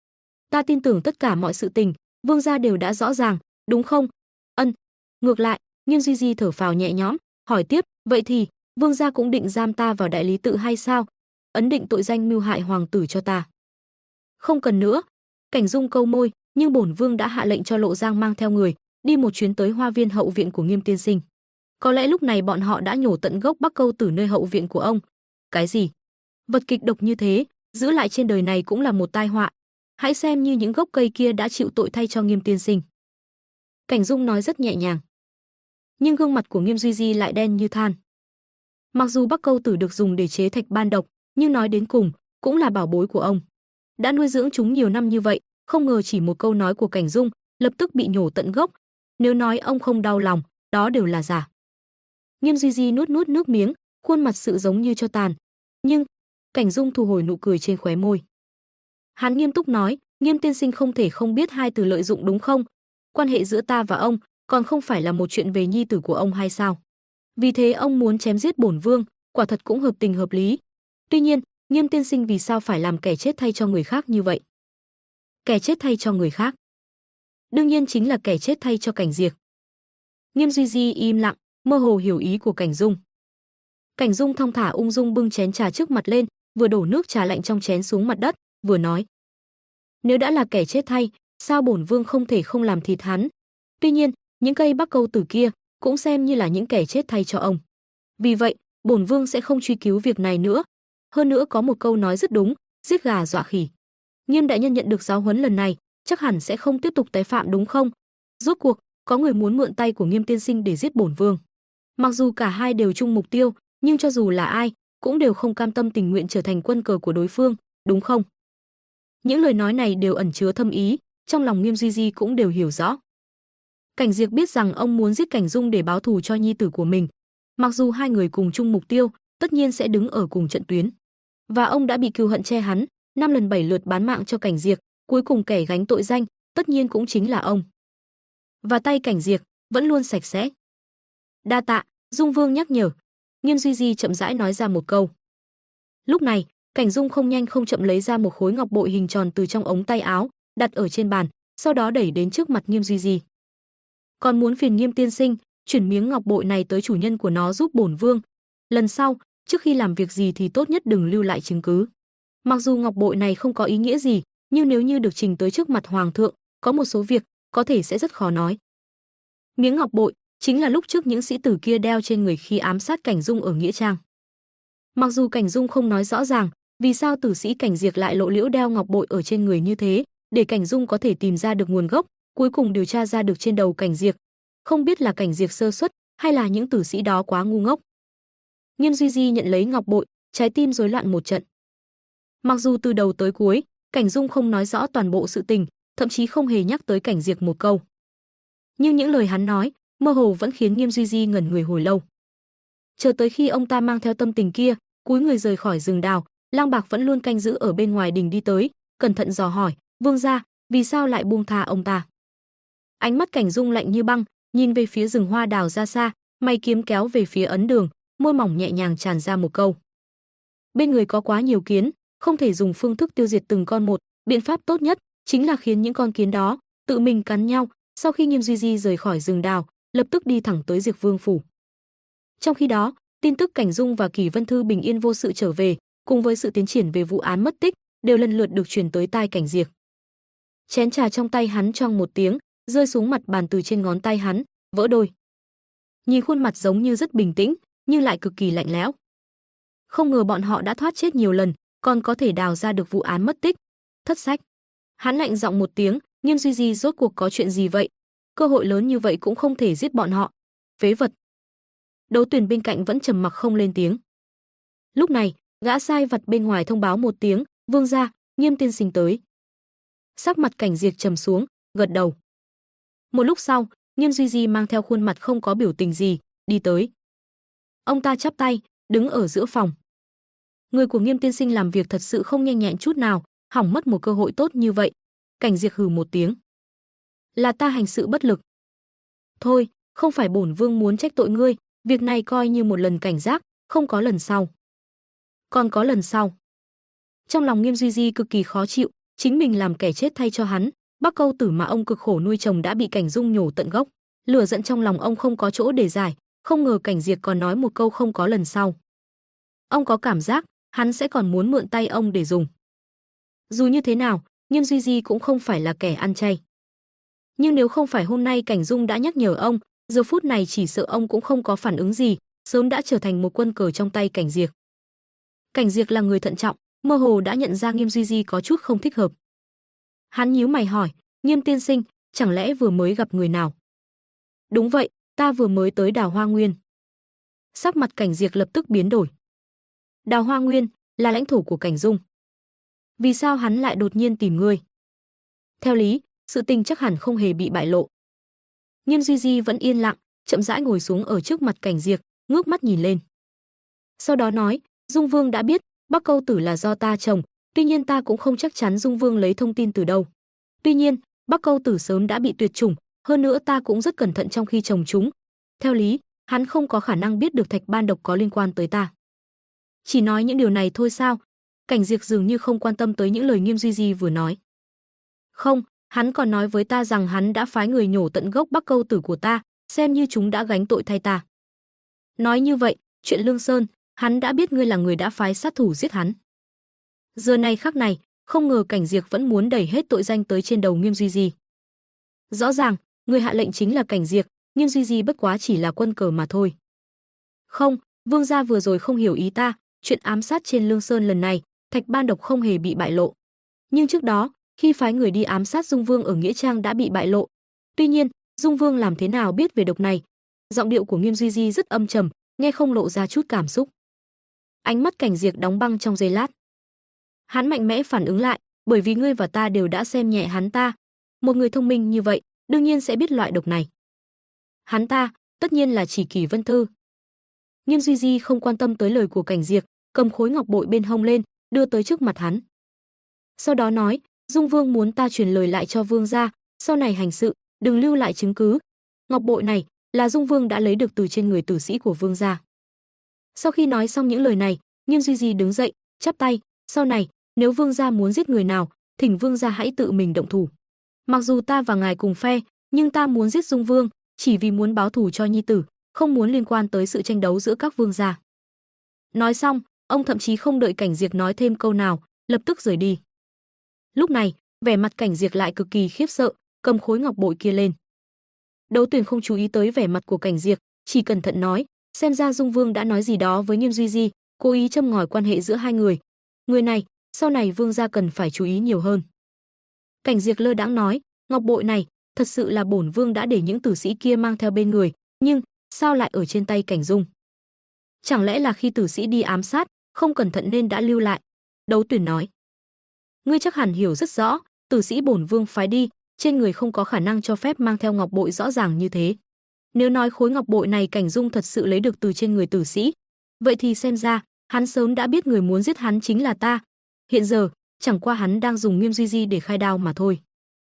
Ta tin tưởng tất cả mọi sự tình, vương gia đều đã rõ ràng, đúng không? Ân. Ngược lại, Nghiêm Duy Di thở phào nhẹ nhõm, hỏi tiếp, vậy thì vương gia cũng định giam ta vào đại lý tự hay sao? Ấn định tội danh mưu hại hoàng tử cho ta. Không cần nữa. Cảnh Dung câu môi, nhưng bổn vương đã hạ lệnh cho Lộ Giang mang theo người đi một chuyến tới hoa viên hậu viện của Nghiêm tiên sinh. Có lẽ lúc này bọn họ đã nhổ tận gốc Bắc Câu Tử nơi hậu viện của ông. Cái gì? Vật kịch độc như thế, giữ lại trên đời này cũng là một tai họa. Hãy xem như những gốc cây kia đã chịu tội thay cho Nghiêm tiên sinh. Cảnh Dung nói rất nhẹ nhàng. Nhưng gương mặt của Nghiêm Duy Di lại đen như than. Mặc dù Bắc Câu Tử được dùng để chế thạch ban độc, nhưng nói đến cùng cũng là bảo bối của ông. Đã nuôi dưỡng chúng nhiều năm như vậy, không ngờ chỉ một câu nói của Cảnh Dung lập tức bị nhổ tận gốc. Nếu nói ông không đau lòng, đó đều là giả. Nghiêm Duy Di nuốt nuốt nước miếng, khuôn mặt sự giống như cho tàn. Nhưng Cảnh Dung thu hồi nụ cười trên khóe môi. Hắn nghiêm túc nói, Nghiêm tiên sinh không thể không biết 2 từ lợi dụng đúng không? Quan hệ giữa ta và ông còn không phải là một chuyện về nhi tử của ông hay sao? Vì thế ông muốn chém giết bổn vương, quả thật cũng hợp tình hợp lý. Tuy nhiên, Nghiêm tiên sinh vì sao phải làm kẻ chết thay cho người khác như vậy? Kẻ chết thay cho người khác? đương nhiên chính là kẻ chết thay cho Cảnh Diệp. Nghiêm Duy Di im lặng, mơ hồ hiểu ý của Cảnh Dung. Cảnh Dung thong thả ung dung bưng chén trà trước mặt lên, vừa đổ nước trà lạnh trong chén xuống mặt đất, vừa nói: "Nếu đã là kẻ chết thay, sao bổn vương không thể không làm thịt hắn? Tuy nhiên, những cây Bắc Câu Tử kia cũng xem như là những kẻ chết thay cho ông. Vì vậy, bổn vương sẽ không truy cứu việc này nữa. Hơn nữa có một câu nói rất đúng, giết gà dọa khỉ. Nghiêm đại nhân nhận được giáo huấn lần này, chắc hẳn sẽ không tiếp tục tái phạm đúng không? Rốt cuộc, có người muốn mượn tay của Nghiêm tiên sinh để giết bổn vương. Mặc dù cả hai đều chung mục tiêu, nhưng cho dù là ai, cũng đều không cam tâm tình nguyện trở thành quân cờ của đối phương, đúng không?" Những lời nói này đều ẩn chứa thâm ý, trong lòng Nghiêm Duy Di cũng đều hiểu rõ. Cảnh Diệp biết rằng ông muốn giết Cảnh Dung để báo thù cho nhi tử của mình. Mặc dù hai người cùng chung mục tiêu, tất nhiên sẽ đứng ở cùng trận tuyến. Và ông đã bị cừu hận che hắn, 5 lần 7 lượt bán mạng cho Cảnh Diệp, cuối cùng kẻ gánh tội danh, tất nhiên cũng chính là ông. Và tay Cảnh Diệp vẫn luôn sạch sẽ. "Đa tạ, Dung Vương nhắc nhở." Nghiêm Duy Di chậm rãi nói ra một câu. Lúc này, Cảnh Dung không nhanh không chậm lấy ra một khối ngọc bội hình tròn từ trong ống tay áo, đặt ở trên bàn, sau đó đẩy đến trước mặt Nghiêm Duy Di. "Còn muốn phiền Nghiêm tiên sinh, chuyển miếng ngọc bội này tới chủ nhân của nó giúp bổn vương. Lần sau, trước khi làm việc gì thì tốt nhất đừng lưu lại chứng cứ. Mặc dù ngọc bội này không có ý nghĩa gì, nhưng nếu như được trình tới trước mặt hoàng thượng, có một số việc có thể sẽ rất khó nói." Miếng ngọc bội chính là lúc trước những sĩ tử kia đeo trên người khi ám sát Cảnh Dung ở nghĩa trang. Mặc dù Cảnh Dung không nói rõ ràng vì sao tử sĩ Cảnh Diệp lại lộ liễu đeo ngọc bội ở trên người như thế, để Cảnh Dung có thể tìm ra được nguồn gốc, cuối cùng điều tra ra được trên đầu Cảnh Diệp. Không biết là Cảnh Diệp sơ suất hay là những tử sĩ đó quá ngu ngốc. Nghiêm Duy Di nhận lấy ngọc bội, trái tim rối loạn một trận. Mặc dù từ đầu tới cuối, Cảnh Dung không nói rõ toàn bộ sự tình, thậm chí không hề nhắc tới Cảnh Diệp một câu. Nhưng những lời hắn nói, mơ hồ vẫn khiến Nghiêm Duy Di ngẩn người hồi lâu. Chờ tới khi ông ta mang theo tâm tình kia, cúi người rời khỏi rừng đào, Lang Bạc vẫn luôn canh giữ ở bên ngoài đình đi tới, cẩn thận dò hỏi: "Vương gia, vì sao lại buông tha ông ta?" Ánh mắt Cảnh Dung lạnh như băng, nhìn về phía rừng hoa đào ra xa, mày kiếm kéo về phía ấn đường, môi mỏng nhẹ nhàng tràn ra một câu: "Bên người có quá nhiều kiến, không thể dùng phương thức tiêu diệt từng con một, biện pháp tốt nhất chính là khiến những con kiến đó tự mình cắn nhau." Sau khi Nghiêm Duy Di rời khỏi rừng đào, lập tức đi thẳng tới Diệp Vương phủ. Trong khi đó, tin tức Cảnh Dung và Kỷ Vân Thư bình yên vô sự trở về, cùng với sự tiến triển về vụ án mất tích, đều lần lượt được truyền tới tai Cảnh Diệp. Chén trà trong tay hắn choang một tiếng, rơi xuống mặt bàn từ trên ngón tay hắn, vỡ đôi. Nhìn khuôn mặt giống như rất bình tĩnh, nhưng lại cực kỳ lạnh lẽo. Không ngờ bọn họ đã thoát chết nhiều lần, còn có thể đào ra được vụ án mất tích. Thất sách. Hắn lạnh giọng một tiếng, Nghiêm Duy Di rốt cuộc có chuyện gì vậy? Cơ hội lớn như vậy cũng không thể giết bọn họ. Phế vật. Đấu Tuyền bên cạnh vẫn trầm mặc không lên tiếng. Lúc này, gã sai vặt bên ngoài thông báo một tiếng: "Vương gia, Nghiêm tiên sinh tới." Sắc mặt Cảnh Diệp trầm xuống, gật đầu. Một lúc sau, Nghiêm Duy Di mang theo khuôn mặt không có biểu tình gì, đi tới. Ông ta chắp tay, đứng ở giữa phòng. Người của Nghiêm tiên sinh làm việc thật sự không nhanh nhẹn chút nào, hỏng mất một cơ hội tốt như vậy. Cảnh Diệp hừ một tiếng. Là ta hành sự bất lực. Thôi, không phải bổn vương muốn trách tội ngươi, việc này coi như một lần cảnh giác, không có lần sau. Còn có lần sau. Trong lòng Nghiêm Duy Di cực kỳ khó chịu, chính mình làm kẻ chết thay cho hắn, Bắc Câu Tử mà ông cực khổ nuôi trồng đã bị Cảnh Dung nhổ tận gốc. Lửa giận trong lòng ông không có chỗ để giải, không ngờ Cảnh Diệp còn nói một câu không có lần sau. Ông có cảm giác hắn sẽ còn muốn mượn tay ông để dùng. Dù như thế nào, Nghiêm Duy Di cũng không phải là kẻ ăn chay. Nhưng nếu không phải hôm nay Cảnh Dung đã nhắc nhở ông, giờ phút này chỉ sợ ông cũng không có phản ứng gì, sớm đã trở thành một quân cờ trong tay Cảnh Diệp. Cảnh Diệp là người thận trọng, mơ hồ đã nhận ra Nghiêm Duy Di có chút không thích hợp. Hắn nhíu mày hỏi: "Nghiêm tiên sinh, chẳng lẽ vừa mới gặp người nào?" "Đúng vậy, ta vừa mới tới Đào Hoa Nguyên." Sắc mặt Cảnh Diệp lập tức biến đổi. Đào Hoa Nguyên là lãnh thổ của Cảnh Dung. Vì sao hắn lại đột nhiên tìm ngươi? Theo lý, sự tình chắc hẳn không hề bị bại lộ. Nghiêm Duy Di vẫn yên lặng, chậm rãi ngồi xuống ở trước mặt Cảnh Diệp, ngước mắt nhìn lên. Sau đó nói: "Dung Vương đã biết, Bắc Câu Tử là do ta trồng, tuy nhiên ta cũng không chắc chắn Dung Vương lấy thông tin từ đâu. Tuy nhiên, Bắc Câu Tử sớm đã bị tuyệt chủng, hơn nữa ta cũng rất cẩn thận trong khi trồng chúng. Theo lý, hắn không có khả năng biết được thạch ban độc có liên quan tới ta." Chỉ nói những điều này thôi sao? Cảnh Diệp dường như không quan tâm tới những lời Nghiêm Duy Di vừa nói. "Không, Hắn còn nói với ta rằng hắn đã phái người nhổ tận gốc Bắc Câu tử của ta, xem như chúng đã gánh tội thay ta. Nói như vậy, chuyện Lương Sơn, hắn đã biết ngươi là người đã phái sát thủ giết hắn. Giờ này khắc này, không ngờ Cảnh Diệp vẫn muốn đẩy hết tội danh tới trên đầu Nghiêm Duy Di. Rõ ràng, người hạ lệnh chính là Cảnh Diệp, Nghiêm Duy Di bất quá chỉ là quân cờ mà thôi. Không, vương gia vừa rồi không hiểu ý ta, chuyện ám sát trên Lương Sơn lần này, Thạch Ban Độc không hề bị bại lộ. Nhưng trước đó, khi phái người đi ám sát Dung Vương ở Nghĩa Trang đã bị bại lộ. Tuy nhiên, Dung Vương làm thế nào biết về độc này? Giọng điệu của Nghiêm Duy Di rất âm trầm, nghe không lộ ra chút cảm xúc. Ánh mắt Cảnh Diệp đóng băng trong giây lát. Hắn mạnh mẽ phản ứng lại, bởi vì ngươi và ta đều đã xem nhẹ hắn ta. Một người thông minh như vậy, đương nhiên sẽ biết loại độc này. Hắn ta, tất nhiên là chỉ Kỷ Vân Thư. Nghiêm Duy Di không quan tâm tới lời của Cảnh Diệp, cầm khối ngọc bội bên hông lên, đưa tới trước mặt hắn. Sau đó nói, Dung Vương muốn ta truyền lời lại cho vương gia, sau này hành sự, đừng lưu lại chứng cứ. Ngọc bội này là Dung Vương đã lấy được từ trên người tử sĩ của vương gia. Sau khi nói xong những lời này, Nghiêm Duy Di đứng dậy, chắp tay, sau này, nếu vương gia muốn giết người nào, thỉnh vương gia hãy tự mình động thủ. Mặc dù ta và ngài cùng phe, nhưng ta muốn giết Dung Vương, chỉ vì muốn báo thù cho nhi tử, không muốn liên quan tới sự tranh đấu giữa các vương gia. Nói xong, ông thậm chí không đợi Cảnh Diệp nói thêm câu nào, lập tức rời đi. Lúc này, vẻ mặt Cảnh Diệp lại cực kỳ khiếp sợ, cầm khối ngọc bội kia lên. Đấu Tuyền không chú ý tới vẻ mặt của Cảnh Diệp, chỉ cẩn thận nói, xem ra Dung Vương đã nói gì đó với Nghiêm Duy Di, cố ý châm ngòi quan hệ giữa hai người. Người này, sau này vương gia cần phải chú ý nhiều hơn. Cảnh Diệp lơ đãng nói, ngọc bội này, thật sự là bổn vương đã để những tử sĩ kia mang theo bên người, nhưng sao lại ở trên tay Cảnh Dung? Chẳng lẽ là khi tử sĩ đi ám sát, không cẩn thận nên đã lưu lại? Đấu Tuyền nói, ngươi chắc hẳn hiểu rất rõ, tử sĩ bổn vương phái đi, trên người không có khả năng cho phép mang theo ngọc bội rõ ràng như thế. Nếu nói khối ngọc bội này Cảnh Dung thật sự lấy được từ trên người tử sĩ, vậy thì xem ra, hắn sớm đã biết người muốn giết hắn chính là ta. Hiện giờ, chẳng qua hắn đang dùng Nghiêm Duy Di để khai đao mà thôi.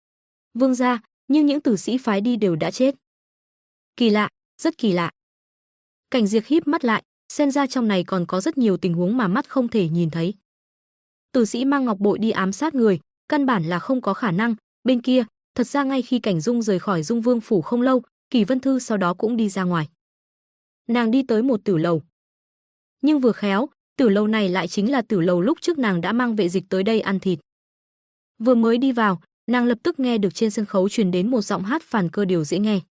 Vương gia, nhưng những tử sĩ phái đi đều đã chết. Kỳ lạ, rất kỳ lạ. Cảnh Diệp híp mắt lại, xem ra trong này còn có rất nhiều tình huống mà mắt không thể nhìn thấy. Tử sĩ mang ngọc bội đi ám sát người, căn bản là không có khả năng. Bên kia, thật ra ngay khi Cảnh Dung rời khỏi Dung Vương phủ không lâu, Kỷ Vân Thư sau đó cũng đi ra ngoài. Nàng đi tới một tử lầu. Nhưng vừa khéo, tử lầu này lại chính là tử lầu lúc trước nàng đã mang vệ dịch tới đây ăn thịt. Vừa mới đi vào, nàng lập tức nghe được trên sân khấu truyền đến một giọng hát phản cơ điều dễ nghe.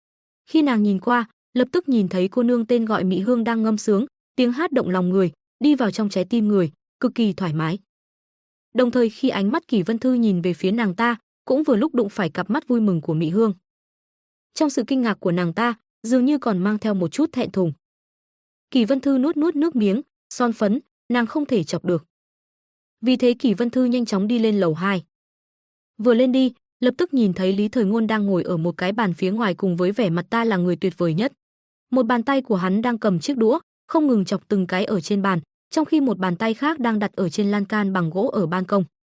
Khi nàng nhìn qua, lập tức nhìn thấy cô nương tên gọi Mỹ Hương đang ngâm sướng, tiếng hát động lòng người, đi vào trong trái tim người, cực kỳ thoải mái. Đồng thời khi ánh mắt Kỷ Vân Thư nhìn về phía nàng ta, cũng vừa lúc đụng phải cặp mắt vui mừng của Mỹ Hương. Trong sự kinh ngạc của nàng ta, dường như còn mang theo một chút thẹn thùng. Kỷ Vân Thư nuốt nuốt nước miếng, son phấn, nàng không thể chọc được. Vì thế Kỷ Vân Thư nhanh chóng đi lên lầu 2. Vừa lên đi, lập tức nhìn thấy Lý Thời Ngôn đang ngồi ở một cái bàn phía ngoài cùng với vẻ mặt ta là người tuyệt vời nhất. Một bàn tay của hắn đang cầm chiếc đũa, không ngừng chọc từng cái ở trên bàn, trong khi một bàn tay khác đang đặt ở trên lan can bằng gỗ ở ban công.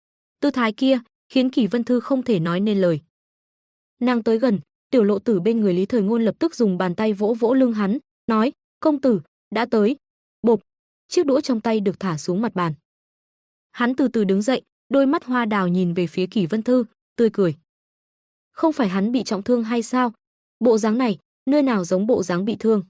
Tư thái kia khiến Kỷ Vân Thư không thể nói nên lời. Nàng tới gần, Tiểu Lộ Tử bên người Lý Thời Ngôn lập tức dùng bàn tay vỗ vỗ lưng hắn, nói, công tử, đã tới. Bộp, chiếc đũa trong tay được thả xuống mặt bàn. Hắn từ từ đứng dậy, đôi mắt hoa đào nhìn về phía Kỷ Vân Thư, tươi cười. Không phải hắn bị trọng thương hay sao? Bộ dáng này, nơi nào giống bộ dáng bị thương.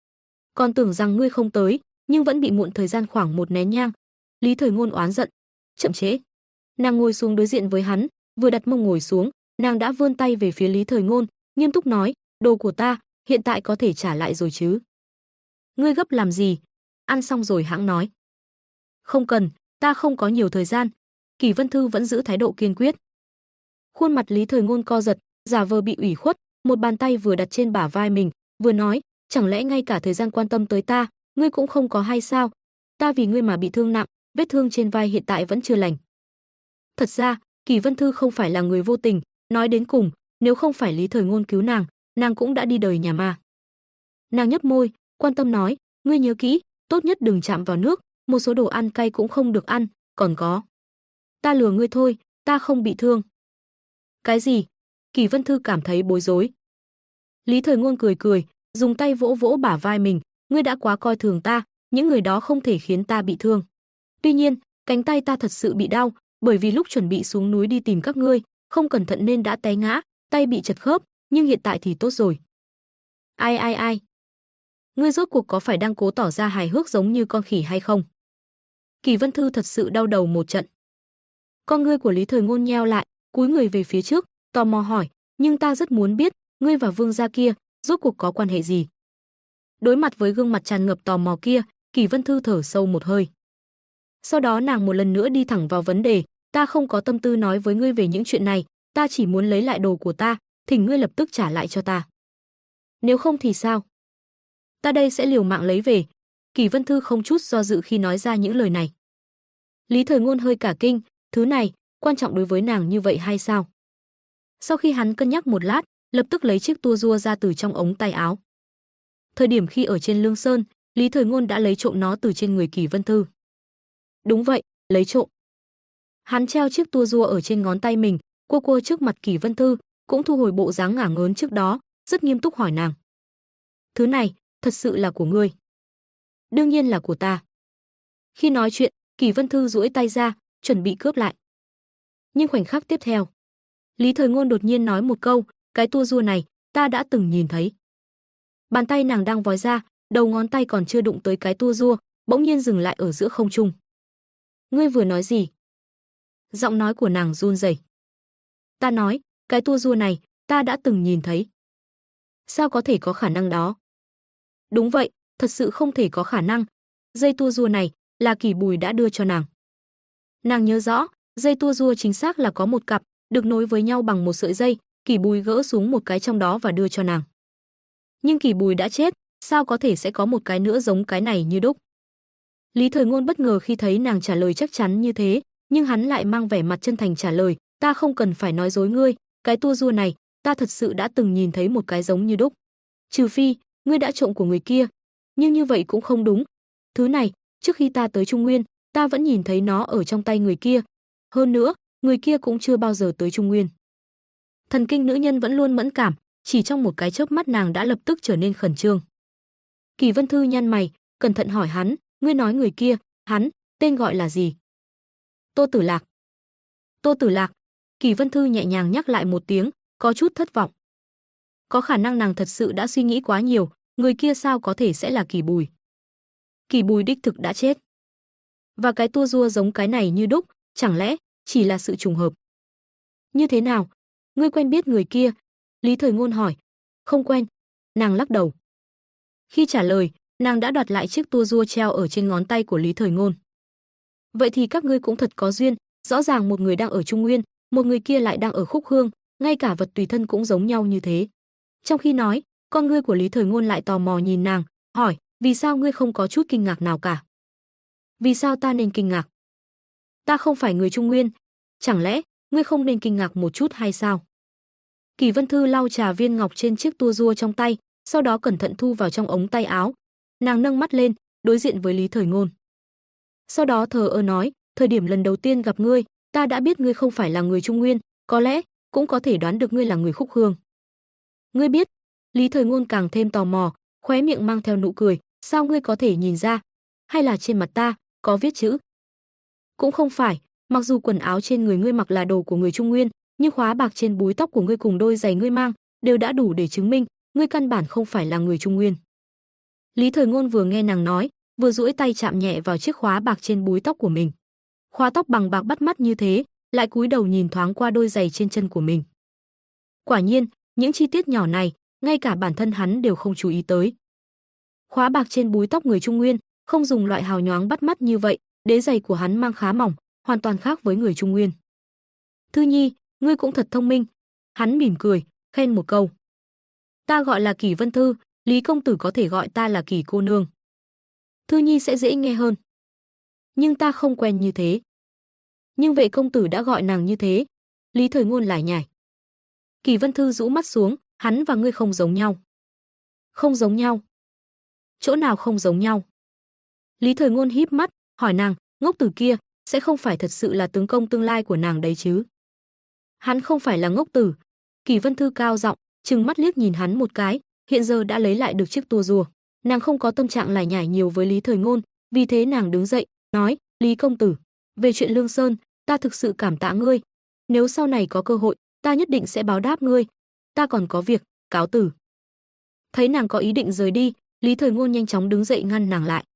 Còn tưởng rằng ngươi không tới, nhưng vẫn bị muộn thời gian khoảng một nén nhang. Lý Thời Ngôn oán giận, chậm trễ. Nàng ngồi xuống đối diện với hắn, vừa đặt mông ngồi xuống, nàng đã vươn tay về phía Lý Thời Ngôn, nghiêm túc nói, đồ của ta, hiện tại có thể trả lại rồi chứ? Ngươi gấp làm gì? Ăn xong rồi hãng nói. Không cần, ta không có nhiều thời gian. Kỷ Vân Thư vẫn giữ thái độ kiên quyết. Khuôn mặt Lý Thời Ngôn co giật, giả vờ bị ủy khuất, một bàn tay vừa đặt trên bả vai mình, vừa nói, chẳng lẽ ngay cả thời gian quan tâm tới ta, ngươi cũng không có hay sao? Ta vì ngươi mà bị thương nặng, vết thương trên vai hiện tại vẫn chưa lành. Thật ra, Kỷ Vân Thư không phải là người vô tình, nói đến cùng, nếu không phải Lý Thời Ngôn cứu nàng cũng đã đi đời nhà ma. Nàng nhấp môi, quan tâm nói, ngươi nhớ kỹ, tốt nhất đừng chạm vào nước, một số đồ ăn cay cũng không được ăn, còn có. Ta lừa ngươi thôi, ta không bị thương. Cái gì? Kỷ Vân Thư cảm thấy bối rối. Lý Thời Ngôn cười cười, dùng tay vỗ vỗ bả vai mình, ngươi đã quá coi thường ta, những người đó không thể khiến ta bị thương. Tuy nhiên, cánh tay ta thật sự bị đau, bởi vì lúc chuẩn bị xuống núi đi tìm các ngươi, không cẩn thận nên đã té ngã, tay bị chật khớp, nhưng hiện tại thì tốt rồi. Ai. Ngươi rốt cuộc có phải đang cố tỏ ra hài hước giống như con khỉ hay không? Kỳ Vân Thư thật sự đau đầu một trận. Con ngươi của Lý Thời Ngôn nheo lại, cúi người về phía trước, tò mò hỏi, nhưng ta rất muốn biết, ngươi và Vương gia kia, rốt cuộc có quan hệ gì? Đối mặt với gương mặt tràn ngập tò mò kia, Kỳ Vân Thư thở sâu một hơi. Sau đó nàng một lần nữa đi thẳng vào vấn đề, ta không có tâm tư nói với ngươi về những chuyện này, ta chỉ muốn lấy lại đồ của ta, thỉnh ngươi lập tức trả lại cho ta. Nếu không thì sao? Ta đây sẽ liều mạng lấy về. Kỳ Vân Thư không chút do dự khi nói ra những lời này. Lý Thời Ngôn hơi cả kinh, thứ này, quan trọng đối với nàng như vậy hay sao? Sau khi hắn cân nhắc một lát, lập tức lấy chiếc tua rua ra từ trong ống tay áo. Thời điểm khi ở trên Lương Sơn, Lý Thời Ngôn đã lấy trộm nó từ trên người Kỳ Vân Thư. Đúng vậy, lấy trộm. Hắn treo chiếc tua rua ở trên ngón tay mình, cua trước mặt Kỳ Vân Thư, cũng thu hồi bộ dáng ngả ngớn trước đó, rất nghiêm túc hỏi nàng. Thứ này, thật sự là của ngươi? Đương nhiên là của ta. Khi nói chuyện, Kỳ Vân Thư duỗi tay ra, chuẩn bị cướp lại. Nhưng khoảnh khắc tiếp theo, Lý Thời Ngôn đột nhiên nói một câu, cái tua rua này, ta đã từng nhìn thấy. Bàn tay nàng đang vói ra, đầu ngón tay còn chưa đụng tới cái tua rua, bỗng nhiên dừng lại ở giữa không trung. Ngươi vừa nói gì? Giọng nói của nàng run rẩy. Ta nói, cái tua rua này, ta đã từng nhìn thấy. Sao có thể có khả năng đó? Đúng vậy, thật sự không thể có khả năng. Dây tua rua này là Kỳ Bùi đã đưa cho nàng. Nàng nhớ rõ, dây tua rua chính xác là có một cặp, được nối với nhau bằng một sợi dây, Kỳ Bùi gỡ xuống một cái trong đó và đưa cho nàng. Nhưng Kỳ Bùi đã chết, sao có thể sẽ có một cái nữa giống cái này như đúc? Lý Thời Ngôn bất ngờ khi thấy nàng trả lời chắc chắn như thế, nhưng hắn lại mang vẻ mặt chân thành trả lời, ta không cần phải nói dối ngươi, cái tua rua này, ta thật sự đã từng nhìn thấy một cái giống như đúc. Trừ phi, ngươi đã trộm của người kia, nhưng như vậy cũng không đúng. Thứ này, trước khi ta tới Trung Nguyên, ta vẫn nhìn thấy nó ở trong tay người kia. Hơn nữa, người kia cũng chưa bao giờ tới Trung Nguyên. Thần kinh nữ nhân vẫn luôn mẫn cảm, chỉ trong một cái chớp mắt nàng đã lập tức trở nên khẩn trương. Kỳ Vân Thư nhăn mày, cẩn thận hỏi hắn, ngươi nói người kia, hắn, tên gọi là gì? Tô Tử Lạc. Tô Tử Lạc. Kỳ Vân Thư nhẹ nhàng nhắc lại một tiếng, có chút thất vọng. Có khả năng nàng thật sự đã suy nghĩ quá nhiều, người kia sao có thể sẽ là Kỳ Bùi? Kỳ Bùi đích thực đã chết. Và cái tua rua giống cái này như đúc, chẳng lẽ chỉ là sự trùng hợp? Như thế nào? Ngươi quen biết người kia? Lý Thời Ngôn hỏi. Không quen. Nàng lắc đầu. Khi trả lời, nàng đã đoạt lại chiếc tua rua treo ở trên ngón tay của Lý Thời Ngôn. Vậy thì các ngươi cũng thật có duyên, rõ ràng một người đang ở Trung Nguyên, một người kia lại đang ở Khúc Hương, ngay cả vật tùy thân cũng giống nhau như thế. Trong khi nói, con ngươi của Lý Thời Ngôn lại tò mò nhìn nàng, hỏi, vì sao ngươi không có chút kinh ngạc nào cả? Vì sao ta nên kinh ngạc? Ta không phải người Trung Nguyên, chẳng lẽ ngươi không nên kinh ngạc một chút hay sao? Kỳ Vân Thư lau trà viên ngọc trên chiếc tua rua trong tay, sau đó cẩn thận thu vào trong ống tay áo. Nàng nâng mắt lên, đối diện với Lý Thời Ngôn. Sau đó thờ ơ nói, thời điểm lần đầu tiên gặp ngươi, ta đã biết ngươi không phải là người Trung Nguyên, có lẽ cũng có thể đoán được ngươi là người Khúc Hương. Ngươi biết? Lý Thời Ngôn càng thêm tò mò, khóe miệng mang theo nụ cười, sao ngươi có thể nhìn ra? Hay là trên mặt ta có viết chữ? Cũng không phải, mặc dù quần áo trên người ngươi mặc là đồ của người Trung Nguyên, nhưng khóa bạc trên búi tóc của ngươi cùng đôi giày ngươi mang đều đã đủ để chứng minh ngươi căn bản không phải là người Trung Nguyên. Lý Thời Ngôn vừa nghe nàng nói, vừa duỗi tay chạm nhẹ vào chiếc khóa bạc trên búi tóc của mình. Khóa tóc bằng bạc bắt mắt như thế, lại cúi đầu nhìn thoáng qua đôi giày trên chân của mình. Quả nhiên, những chi tiết nhỏ này, ngay cả bản thân hắn đều không chú ý tới. Khóa bạc trên búi tóc người Trung Nguyên, không dùng loại hào nhoáng bắt mắt như vậy, đế giày của hắn mang khá mỏng, hoàn toàn khác với người Trung Nguyên. Thư Nhi, ngươi cũng thật thông minh. Hắn mỉm cười, khen một câu. Ta gọi là Kỳ Vân Thư, Lý công tử có thể gọi ta là Kỳ cô nương. Thư Nhi sẽ dễ nghe hơn. Nhưng ta không quen như thế. Nhưng Vệ công tử đã gọi nàng như thế. Lý Thời Ngôn lải nhải. Kỳ Vân Thư rũ mắt xuống, hắn và ngươi không giống nhau. Không giống nhau? Chỗ nào không giống nhau? Lý Thời Ngôn híp mắt, hỏi nàng, ngốc tử kia, sẽ không phải thật sự là tướng công tương lai của nàng đấy chứ? Hắn không phải là ngốc tử. Kỳ Vân Thư cao giọng, trừng mắt liếc nhìn hắn một cái, hiện giờ đã lấy lại được chiếc tua rùa. Nàng không có tâm trạng lải nhải nhiều với Lý Thời Ngôn, vì thế nàng đứng dậy, nói, Lý công tử, về chuyện Lương Sơn, ta thực sự cảm tạ ngươi. Nếu sau này có cơ hội, ta nhất định sẽ báo đáp ngươi. Ta còn có việc, cáo từ. Thấy nàng có ý định rời đi, Lý Thời Ngôn nhanh chóng đứng dậy ngăn nàng lại.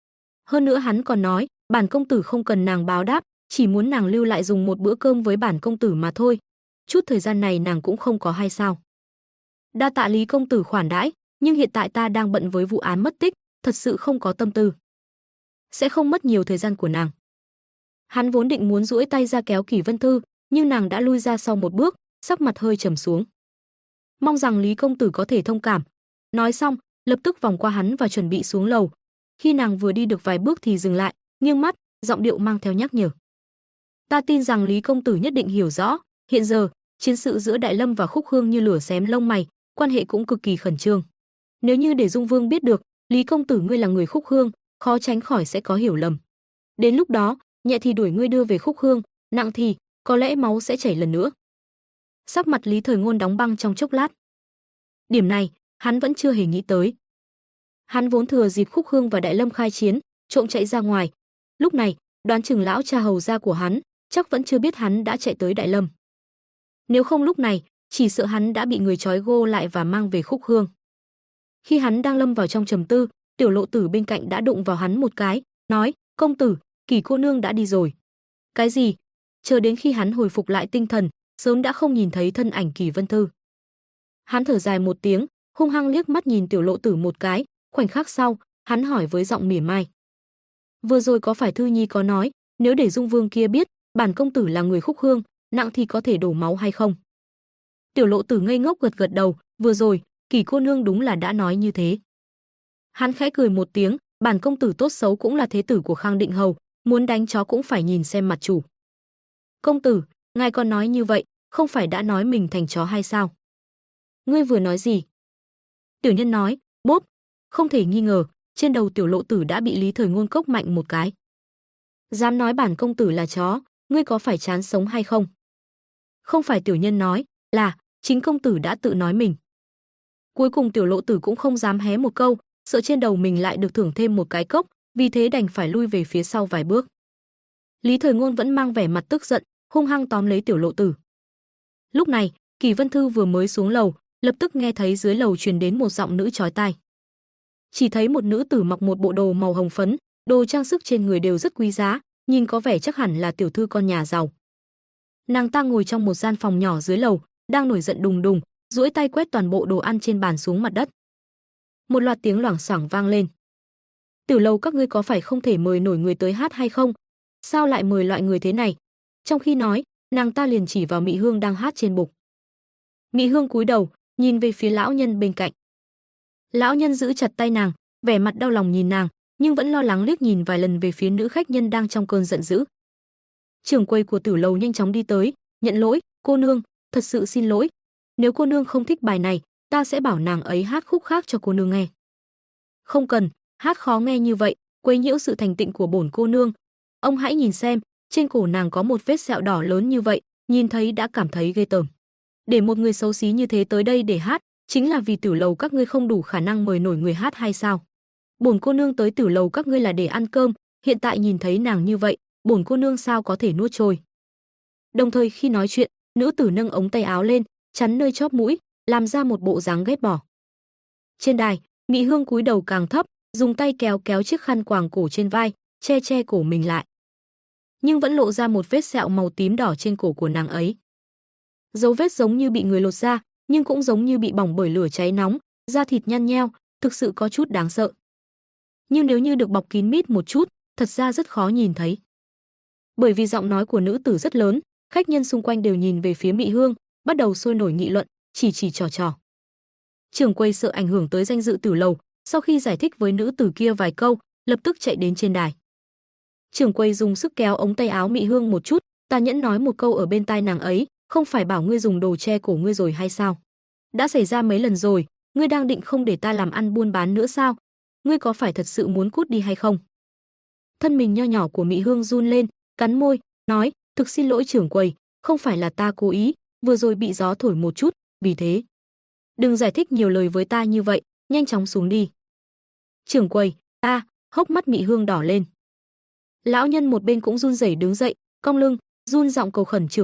Hơn nữa hắn còn nói, bản công tử không cần nàng báo đáp, chỉ muốn nàng lưu lại dùng một bữa cơm với bản công tử mà thôi. Chút thời gian này nàng cũng không có hay sao? Đa tạ Lý công tử khoản đãi, nhưng hiện tại ta đang bận với vụ án mất tích, thật sự không có tâm tư. Sẽ không mất nhiều thời gian của nàng. Hắn vốn định muốn duỗi tay ra kéo Kỷ Vân Thư, nhưng nàng đã lui ra sau một bước, sắc mặt hơi trầm xuống. Mong rằng Lý công tử có thể thông cảm. Nói xong, lập tức vòng qua hắn và chuẩn bị xuống lầu. Khi nàng vừa đi được vài bước thì dừng lại, nghiêng mắt, giọng điệu mang theo nhắc nhở. Ta tin rằng Lý công tử nhất định hiểu rõ, hiện giờ, chiến sự giữa Đại Lâm và Khúc Hương như lửa xém lông mày, quan hệ cũng cực kỳ khẩn trương. Nếu như để Dung Vương biết được, Lý công tử ngươi là người Khúc Hương, khó tránh khỏi sẽ có hiểu lầm. Đến lúc đó, nhẹ thì đuổi ngươi đưa về Khúc Hương, nặng thì có lẽ máu sẽ chảy lần nữa. Sắc mặt Lý Thời Ngôn đóng băng trong chốc lát. Điểm này, hắn vẫn chưa hề nghĩ tới. Hắn vốn thừa dịp Khúc Hương và Đại Lâm khai chiến, trộm chạy ra ngoài. Lúc này, đoán chừng lão cha hầu gia của hắn chắc vẫn chưa biết hắn đã chạy tới Đại Lâm. Nếu không lúc này, chỉ sợ hắn đã bị người trói gô lại và mang về Khúc Hương. Khi hắn đang lâm vào trong trầm tư, Tiểu Lộ Tử bên cạnh đã đụng vào hắn một cái, nói: "Công tử, Kỷ cô nương đã đi rồi." "Cái gì?" Chờ đến khi hắn hồi phục lại tinh thần, sớm đã không nhìn thấy thân ảnh Kỷ Vân Thư. Hắn thở dài một tiếng, hung hăng liếc mắt nhìn Tiểu Lộ Tử một cái, khoảnh khắc sau, hắn hỏi với giọng mỉa mai: "Vừa rồi có phải Thư Nhi có nói, nếu để Dung Vương kia biết, bản công tử là người Khúc Hương, nặng thì có thể đổ máu hay không?" Tiểu Lộ Tử ngây ngốc gật gật đầu, vừa rồi, Kỷ cô nương đúng là đã nói như thế. Hắn khẽ cười một tiếng, bản công tử tốt xấu cũng là thế tử của Khang Định Hầu, muốn đánh chó cũng phải nhìn xem mặt chủ. Công tử, ngài còn nói như vậy, không phải đã nói mình thành chó hay sao? Ngươi vừa nói gì? Tiểu nhân nói, bốp, không thể nghi ngờ, trên đầu Tiểu Lộ Tử đã bị Lý Thời Ngôn cốc mạnh một cái. Dám nói bản công tử là chó, ngươi có phải chán sống hay không? Không phải tiểu nhân nói, là chính công tử đã tự nói mình. Cuối cùng Tiểu Lộ Tử cũng không dám hé một câu, sợ trên đầu mình lại được thưởng thêm một cái cốc, vì thế đành phải lui về phía sau vài bước. Lý Thời Ngôn vẫn mang vẻ mặt tức giận, hung hăng tóm lấy Tiểu Lộ Tử. Lúc này, Kỷ Vân Thư vừa mới xuống lầu, lập tức nghe thấy dưới lầu truyền đến một giọng nữ chói tai. Chỉ thấy một nữ tử mặc một bộ đồ màu hồng phấn, đồ trang sức trên người đều rất quý giá, nhìn có vẻ chắc hẳn là tiểu thư con nhà giàu. Nàng ta ngồi trong một gian phòng nhỏ dưới lầu, đang nổi giận đùng đùng, duỗi tay quét toàn bộ đồ ăn trên bàn xuống mặt đất. Một loạt tiếng loảng xoảng vang lên. Tiểu Lầu các ngươi có phải không thể mời nổi người tới hát hay không? Sao lại mời loại người thế này? Trong khi nói, nàng ta liền chỉ vào Mị Hương đang hát trên bục. Mị Hương cúi đầu, nhìn về phía lão nhân bên cạnh. Lão nhân giữ chặt tay nàng, vẻ mặt đau lòng nhìn nàng, nhưng vẫn lo lắng liếc nhìn vài lần về phía nữ khách nhân đang trong cơn giận dữ. Trưởng quầy của Tử Lầu nhanh chóng đi tới, nhận lỗi, cô nương, thật sự xin lỗi. Nếu cô nương không thích bài này, ta sẽ bảo nàng ấy hát khúc khác cho cô nương nghe. Không cần, hát khó nghe như vậy, quấy nhiễu sự thành tịnh của bổn cô nương. Ông hãy nhìn xem, trên cổ nàng có một vết sẹo đỏ lớn như vậy, nhìn thấy đã cảm thấy ghê tởm. Để một người xấu xí như thế tới đây để hát, chính là vì Tử Lầu các ngươi không đủ khả năng mời nổi người hát hay sao? Bổn cô nương tới Tử Lầu các ngươi là để ăn cơm, hiện tại nhìn thấy nàng như vậy, bổn cô nương sao có thể nuốt trôi. Đồng thời khi nói chuyện, nữ tử nâng ống tay áo lên, chắn nơi chóp mũi, làm ra một bộ dáng ghét bỏ. Trên đài, Mị Hương cúi đầu càng thấp, dùng tay kéo kéo chiếc khăn quàng cổ trên vai, che che cổ mình lại. Nhưng vẫn lộ ra một vết sẹo màu tím đỏ trên cổ của nàng ấy. Dấu vết giống như bị người lột da, nhưng cũng giống như bị bỏng bởi lửa cháy nóng, da thịt nhăn nheo, thực sự có chút đáng sợ. Nhưng nếu như được bọc kín mít một chút, thật ra rất khó nhìn thấy. Bởi vì giọng nói của nữ tử rất lớn, khách nhân xung quanh đều nhìn về phía Mị Hương, bắt đầu sôi nổi nghị luận, chỉ trò trò. Trưởng quầy sợ ảnh hưởng tới danh dự Tử Lầu, sau khi giải thích với nữ tử kia vài câu, lập tức chạy đến trên đài. Trưởng quầy dùng sức kéo ống tay áo Mị Hương một chút, tàn nhẫn nói một câu ở bên tai nàng ấy, không phải bảo ngươi dùng đồ che cổ ngươi rồi hay sao? Đã xảy ra mấy lần rồi, ngươi đang định không để ta làm ăn buôn bán nữa sao? Ngươi có phải thật sự muốn cút đi hay không? Thân mình nho nhỏ của Mị Hương run lên, cắn môi, nói, thực xin lỗi trưởng quầy, không phải là ta cố ý, vừa rồi bị gió thổi một chút, vì thế. Đừng giải thích nhiều lời với ta như vậy, nhanh chóng xuống đi. Trưởng quầy, ta, hốc mắt Mị Hương đỏ lên. Lão nhân một bên cũng run rẩy đứng dậy, cong lưng, run giọng cầu khẩn trưởng quầy,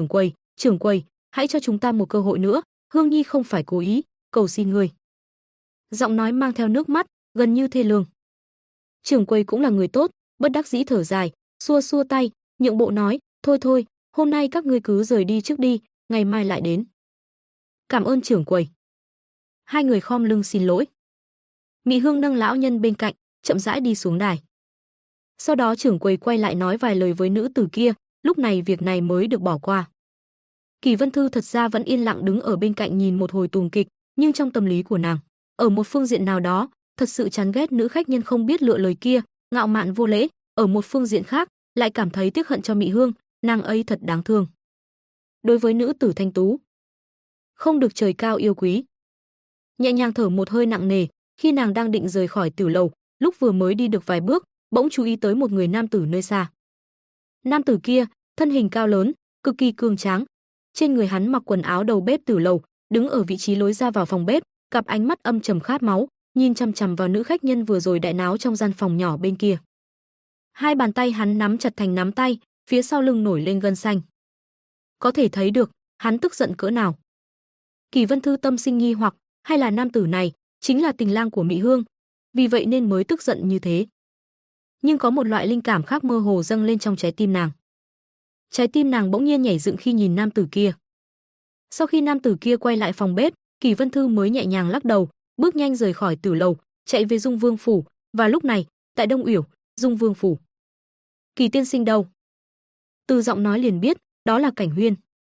trưởng quầy, hãy cho chúng ta một cơ hội nữa, Hương Nhi không phải cố ý, cầu xin ngươi. Giọng nói mang theo nước mắt, gần như thê lương. Trưởng quầy cũng là người tốt, bất đắc dĩ thở dài, xua xua tay, nhượng bộ nói, thôi thôi, hôm nay các ngươi cứ rời đi trước đi, ngày mai lại đến. Cảm ơn trưởng quầy. Hai người khom lưng xin lỗi. Mị Hương nâng lão nhân bên cạnh, chậm rãi đi xuống đài. Sau đó trưởng quầy quay lại nói vài lời với nữ tử kia, lúc này việc này mới được bỏ qua. Kỳ Vân Thư thật ra vẫn yên lặng đứng ở bên cạnh nhìn một hồi tuồng kịch, nhưng trong tâm lý của nàng, ở một phương diện nào đó, thật sự chán ghét nữ khách nhân không biết lựa lời kia, ngạo mạn vô lễ, ở một phương diện khác, lại cảm thấy tiếc hận cho Mị Hương, nàng ấy thật đáng thương. Đối với nữ tử thanh tú, không được trời cao yêu quý. Nhẹ nhàng thở một hơi nặng nề, khi nàng đang định rời khỏi tiểu lầu, lúc vừa mới đi được vài bước, bỗng chú ý tới một người nam tử nơi xa. Nam tử kia, thân hình cao lớn, cực kỳ cường tráng. Trên người hắn mặc quần áo đầu bếp tiểu lầu, đứng ở vị trí lối ra vào phòng bếp, cặp ánh mắt âm trầm khát máu, nhìn chằm chằm vào nữ khách nhân vừa rồi đại náo trong gian phòng nhỏ bên kia. Hai bàn tay hắn nắm chặt thành nắm tay, phía sau lưng nổi lên gân xanh. Có thể thấy được, hắn tức giận cỡ nào. Kỳ Vân Thư tâm sinh nghi hoặc, hay là nam tử này chính là tình lang của Mị Hương, vì vậy nên mới tức giận như thế. Nhưng có một loại linh cảm khác mơ hồ dâng lên trong trái tim nàng. Trái tim nàng bỗng nhiên nhảy dựng khi nhìn nam tử kia. Sau khi nam tử kia quay lại phòng bếp, Kỳ Vân Thư mới nhẹ nhàng lắc đầu, bước nhanh rời khỏi tử lầu, chạy về Dung Vương phủ, và lúc này, tại Đông Uyển, Dung Vương phủ. Kỳ tiên sinh đâu? Từ giọng nói liền biết, đó là Cảnh Huyên.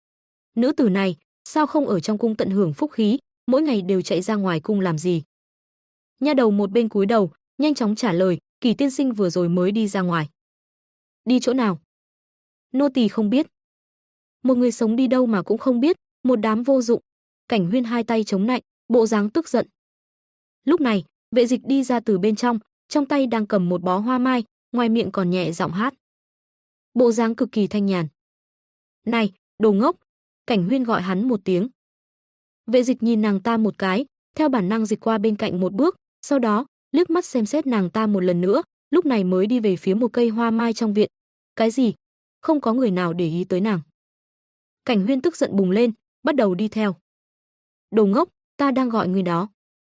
Nữ tử này, sao không ở trong cung tận hưởng phúc khí, mỗi ngày đều chạy ra ngoài cung làm gì? Nha đầu một bên cúi đầu, nhanh chóng trả lời, Kỳ tiên sinh vừa rồi mới đi ra ngoài. Đi chỗ nào? Nô tỳ không biết. Một người sống đi đâu mà cũng không biết, một đám vô dụng. Cảnh Huyên hai tay chống nạnh, bộ dáng tức giận. Lúc này, vệ dịch đi ra từ bên trong tay đang cầm một bó hoa mai, ngoài miệng còn nhẹ giọng hát. Bộ dáng cực kỳ thanh nhàn. Này, đồ ngốc! Cảnh Huyên gọi hắn một tiếng. Vệ dịch nhìn nàng ta một cái, theo bản năng dịch qua bên cạnh một bước, sau đó, liếc mắt xem xét nàng ta một lần nữa, lúc này mới đi về phía một cây hoa mai trong viện. Cái gì? Không có người nào để ý tới nàng. Cảnh Huyên tức giận bùng lên, bắt đầu đi theo. Đồ ngốc, ta đang gọi người đó.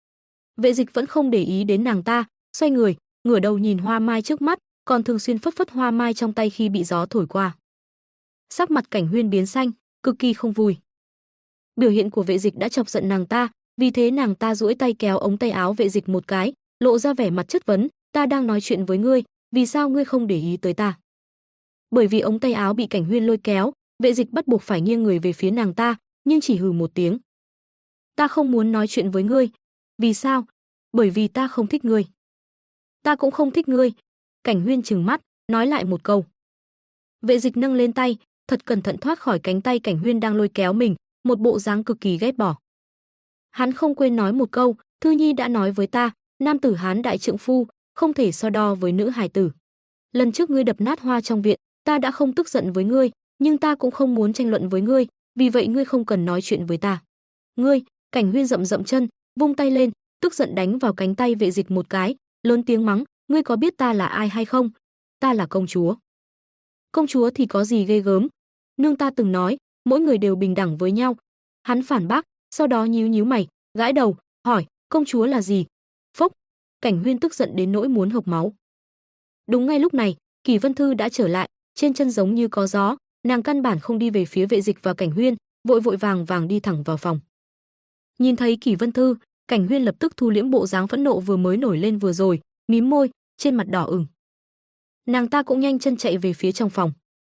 Vệ dịch vẫn không để ý đến nàng ta, xoay người, ngửa đầu nhìn hoa mai trước mắt, còn thường xuyên phất phất hoa mai trong tay khi bị gió thổi qua. Sắc mặt Cảnh Huyên biến xanh, cực kỳ không vui. Biểu hiện của vệ dịch đã chọc giận nàng ta, vì thế nàng ta duỗi tay kéo ống tay áo vệ dịch một cái, lộ ra vẻ mặt chất vấn, ta đang nói chuyện với ngươi, vì sao ngươi không để ý tới ta? Bởi vì ống tay áo bị Cảnh Huyên lôi kéo, vệ dịch bắt buộc phải nghiêng người về phía nàng ta, nhưng chỉ hừ một tiếng. Ta không muốn nói chuyện với ngươi. Vì sao? Bởi vì ta không thích ngươi. Ta cũng không thích ngươi. Cảnh Huyên trừng mắt, nói lại một câu. Vệ dịch nâng lên tay, thật cẩn thận thoát khỏi cánh tay Cảnh Huyên đang lôi kéo mình, một bộ dáng cực kỳ ghét bỏ. Hắn không quên nói một câu, Thư Nhi đã nói với ta, nam tử Hán đại trượng phu, không thể so đo với nữ hài tử. Lần trước ngươi đập nát hoa trong viện, ta đã không tức giận với ngươi, nhưng ta cũng không muốn tranh luận với ngươi, vì vậy ngươi không cần nói chuyện với ta. Ngươi, Cảnh Huyên dậm dậm chân, vung tay lên, tức giận đánh vào cánh tay vệ dịch một cái, lớn tiếng mắng, ngươi có biết ta là ai hay không? Ta là công chúa. Công chúa thì có gì ghê gớm? Nương ta từng nói, mỗi người đều bình đẳng với nhau. Hắn phản bác, sau đó nhíu nhíu mày, gãi đầu, hỏi, công chúa là gì? Phốc, Cảnh Huyên tức giận đến nỗi muốn hộc máu. Đúng ngay lúc này, Kỳ Vân Thư đã trở lại, trên chân giống như có gió, nàng căn bản không đi về phía vệ dịch và Cảnh Huyên, vội vội vàng vàng đi thẳng vào phòng. Nhìn thấy Kỳ Vân Thư, Cảnh Huyên lập tức thu liễm bộ dáng phẫn nộ vừa mới nổi lên vừa rồi, mím môi, trên mặt đỏ ửng. Nàng ta cũng nhanh chân chạy về phía trong phòng.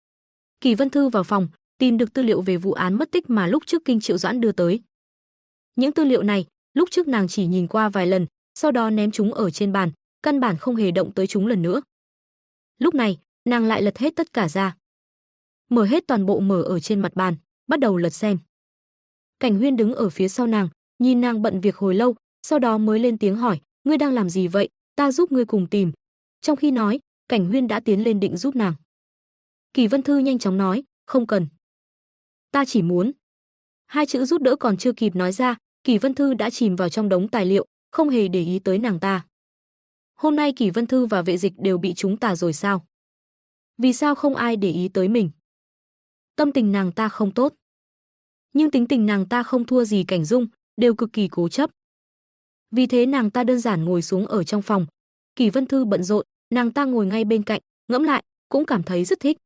Kỳ Vân Thư vào phòng, tìm được tư liệu về vụ án mất tích mà lúc trước Kinh Triệu Doãn đưa tới. Những tư liệu này, lúc trước nàng chỉ nhìn qua vài lần, sau đó ném chúng ở trên bàn, căn bản không hề động tới chúng lần nữa. Lúc này, nàng lại lật hết tất cả ra. Mở hết toàn bộ mở ở trên mặt bàn, bắt đầu lật xem. Cảnh Huyên đứng ở phía sau nàng, nhìn nàng bận việc hồi lâu, sau đó mới lên tiếng hỏi, ngươi đang làm gì vậy, ta giúp ngươi cùng tìm. Trong khi nói, Cảnh Huyên đã tiến lên định giúp nàng. Kỳ Vân Thư nhanh chóng nói, không cần. Ta chỉ muốn. Hai chữ giúp đỡ còn chưa kịp nói ra, Kỳ Vân Thư đã chìm vào trong đống tài liệu, không hề để ý tới nàng ta. Hôm nay Kỳ Vân Thư và vệ dịch đều bị chúng tà rồi sao? Vì sao không ai để ý tới mình? Tâm tình nàng ta không tốt. Nhưng tính tình nàng ta không thua gì Cảnh Dung, đều cực kỳ cố chấp. Vì thế nàng ta đơn giản ngồi xuống ở trong phòng. Kỳ Vân Thư bận rộn, nàng ta ngồi ngay bên cạnh, ngẫm lại, cũng cảm thấy rất thích.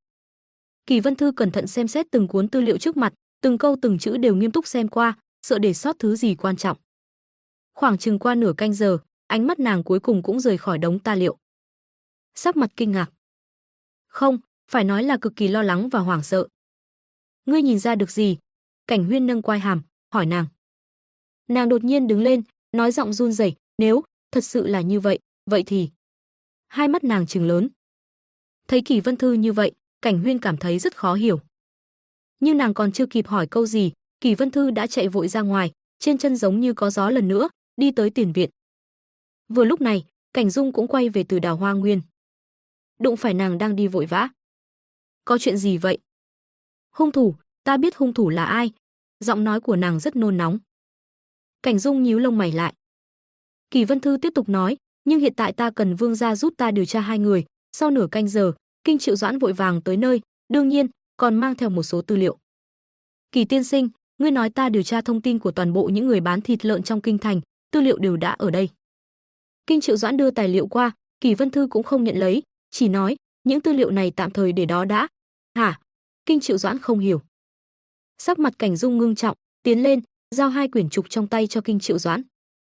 Kỳ Vân Thư cẩn thận xem xét từng cuốn tư liệu trước mặt, từng câu từng chữ đều nghiêm túc xem qua, sợ để sót thứ gì quan trọng. Khoảng chừng qua nửa canh giờ, ánh mắt nàng cuối cùng cũng rời khỏi đống tài liệu. Sắc mặt kinh ngạc. Không, phải nói là cực kỳ lo lắng và hoảng sợ. Ngươi nhìn ra được gì? Cảnh Huyên nâng quai hàm, hỏi nàng. Nàng đột nhiên đứng lên, nói giọng run rẩy, nếu thật sự là như vậy, vậy thì... Hai mắt nàng trừng lớn. Thấy Kỳ Vân Thư như vậy, Cảnh Huyên cảm thấy rất khó hiểu. Nhưng nàng còn chưa kịp hỏi câu gì, Kỳ Vân Thư đã chạy vội ra ngoài, trên chân giống như có gió lần nữa, đi tới tiền viện. Vừa lúc này, Cảnh Dung cũng quay về từ Đào Hoa Nguyên. Đụng phải nàng đang đi vội vã. Có chuyện gì vậy? Hung thủ, ta biết hung thủ là ai. Giọng nói của nàng rất nôn nóng. Cảnh Dung nhíu lông mày lại. Kỳ Vân Thư tiếp tục nói, nhưng hiện tại ta cần Vương gia giúp ta điều tra hai người. Sau nửa canh giờ, Kinh Triệu Doãn vội vàng tới nơi, đương nhiên còn mang theo một số tư liệu. Kỳ tiên sinh, ngươi nói ta điều tra thông tin của toàn bộ những người bán thịt lợn trong kinh thành, tư liệu đều đã ở đây. Kinh Triệu Doãn đưa tài liệu qua, Kỳ Vân Thư cũng không nhận lấy, chỉ nói, những tư liệu này tạm thời để đó đã. Hả? Kinh Triệu Doãn không hiểu. Sắc mặt Cảnh Dung ngưng trọng, tiến lên, giao hai quyển trục trong tay cho Kinh Triệu Doãn.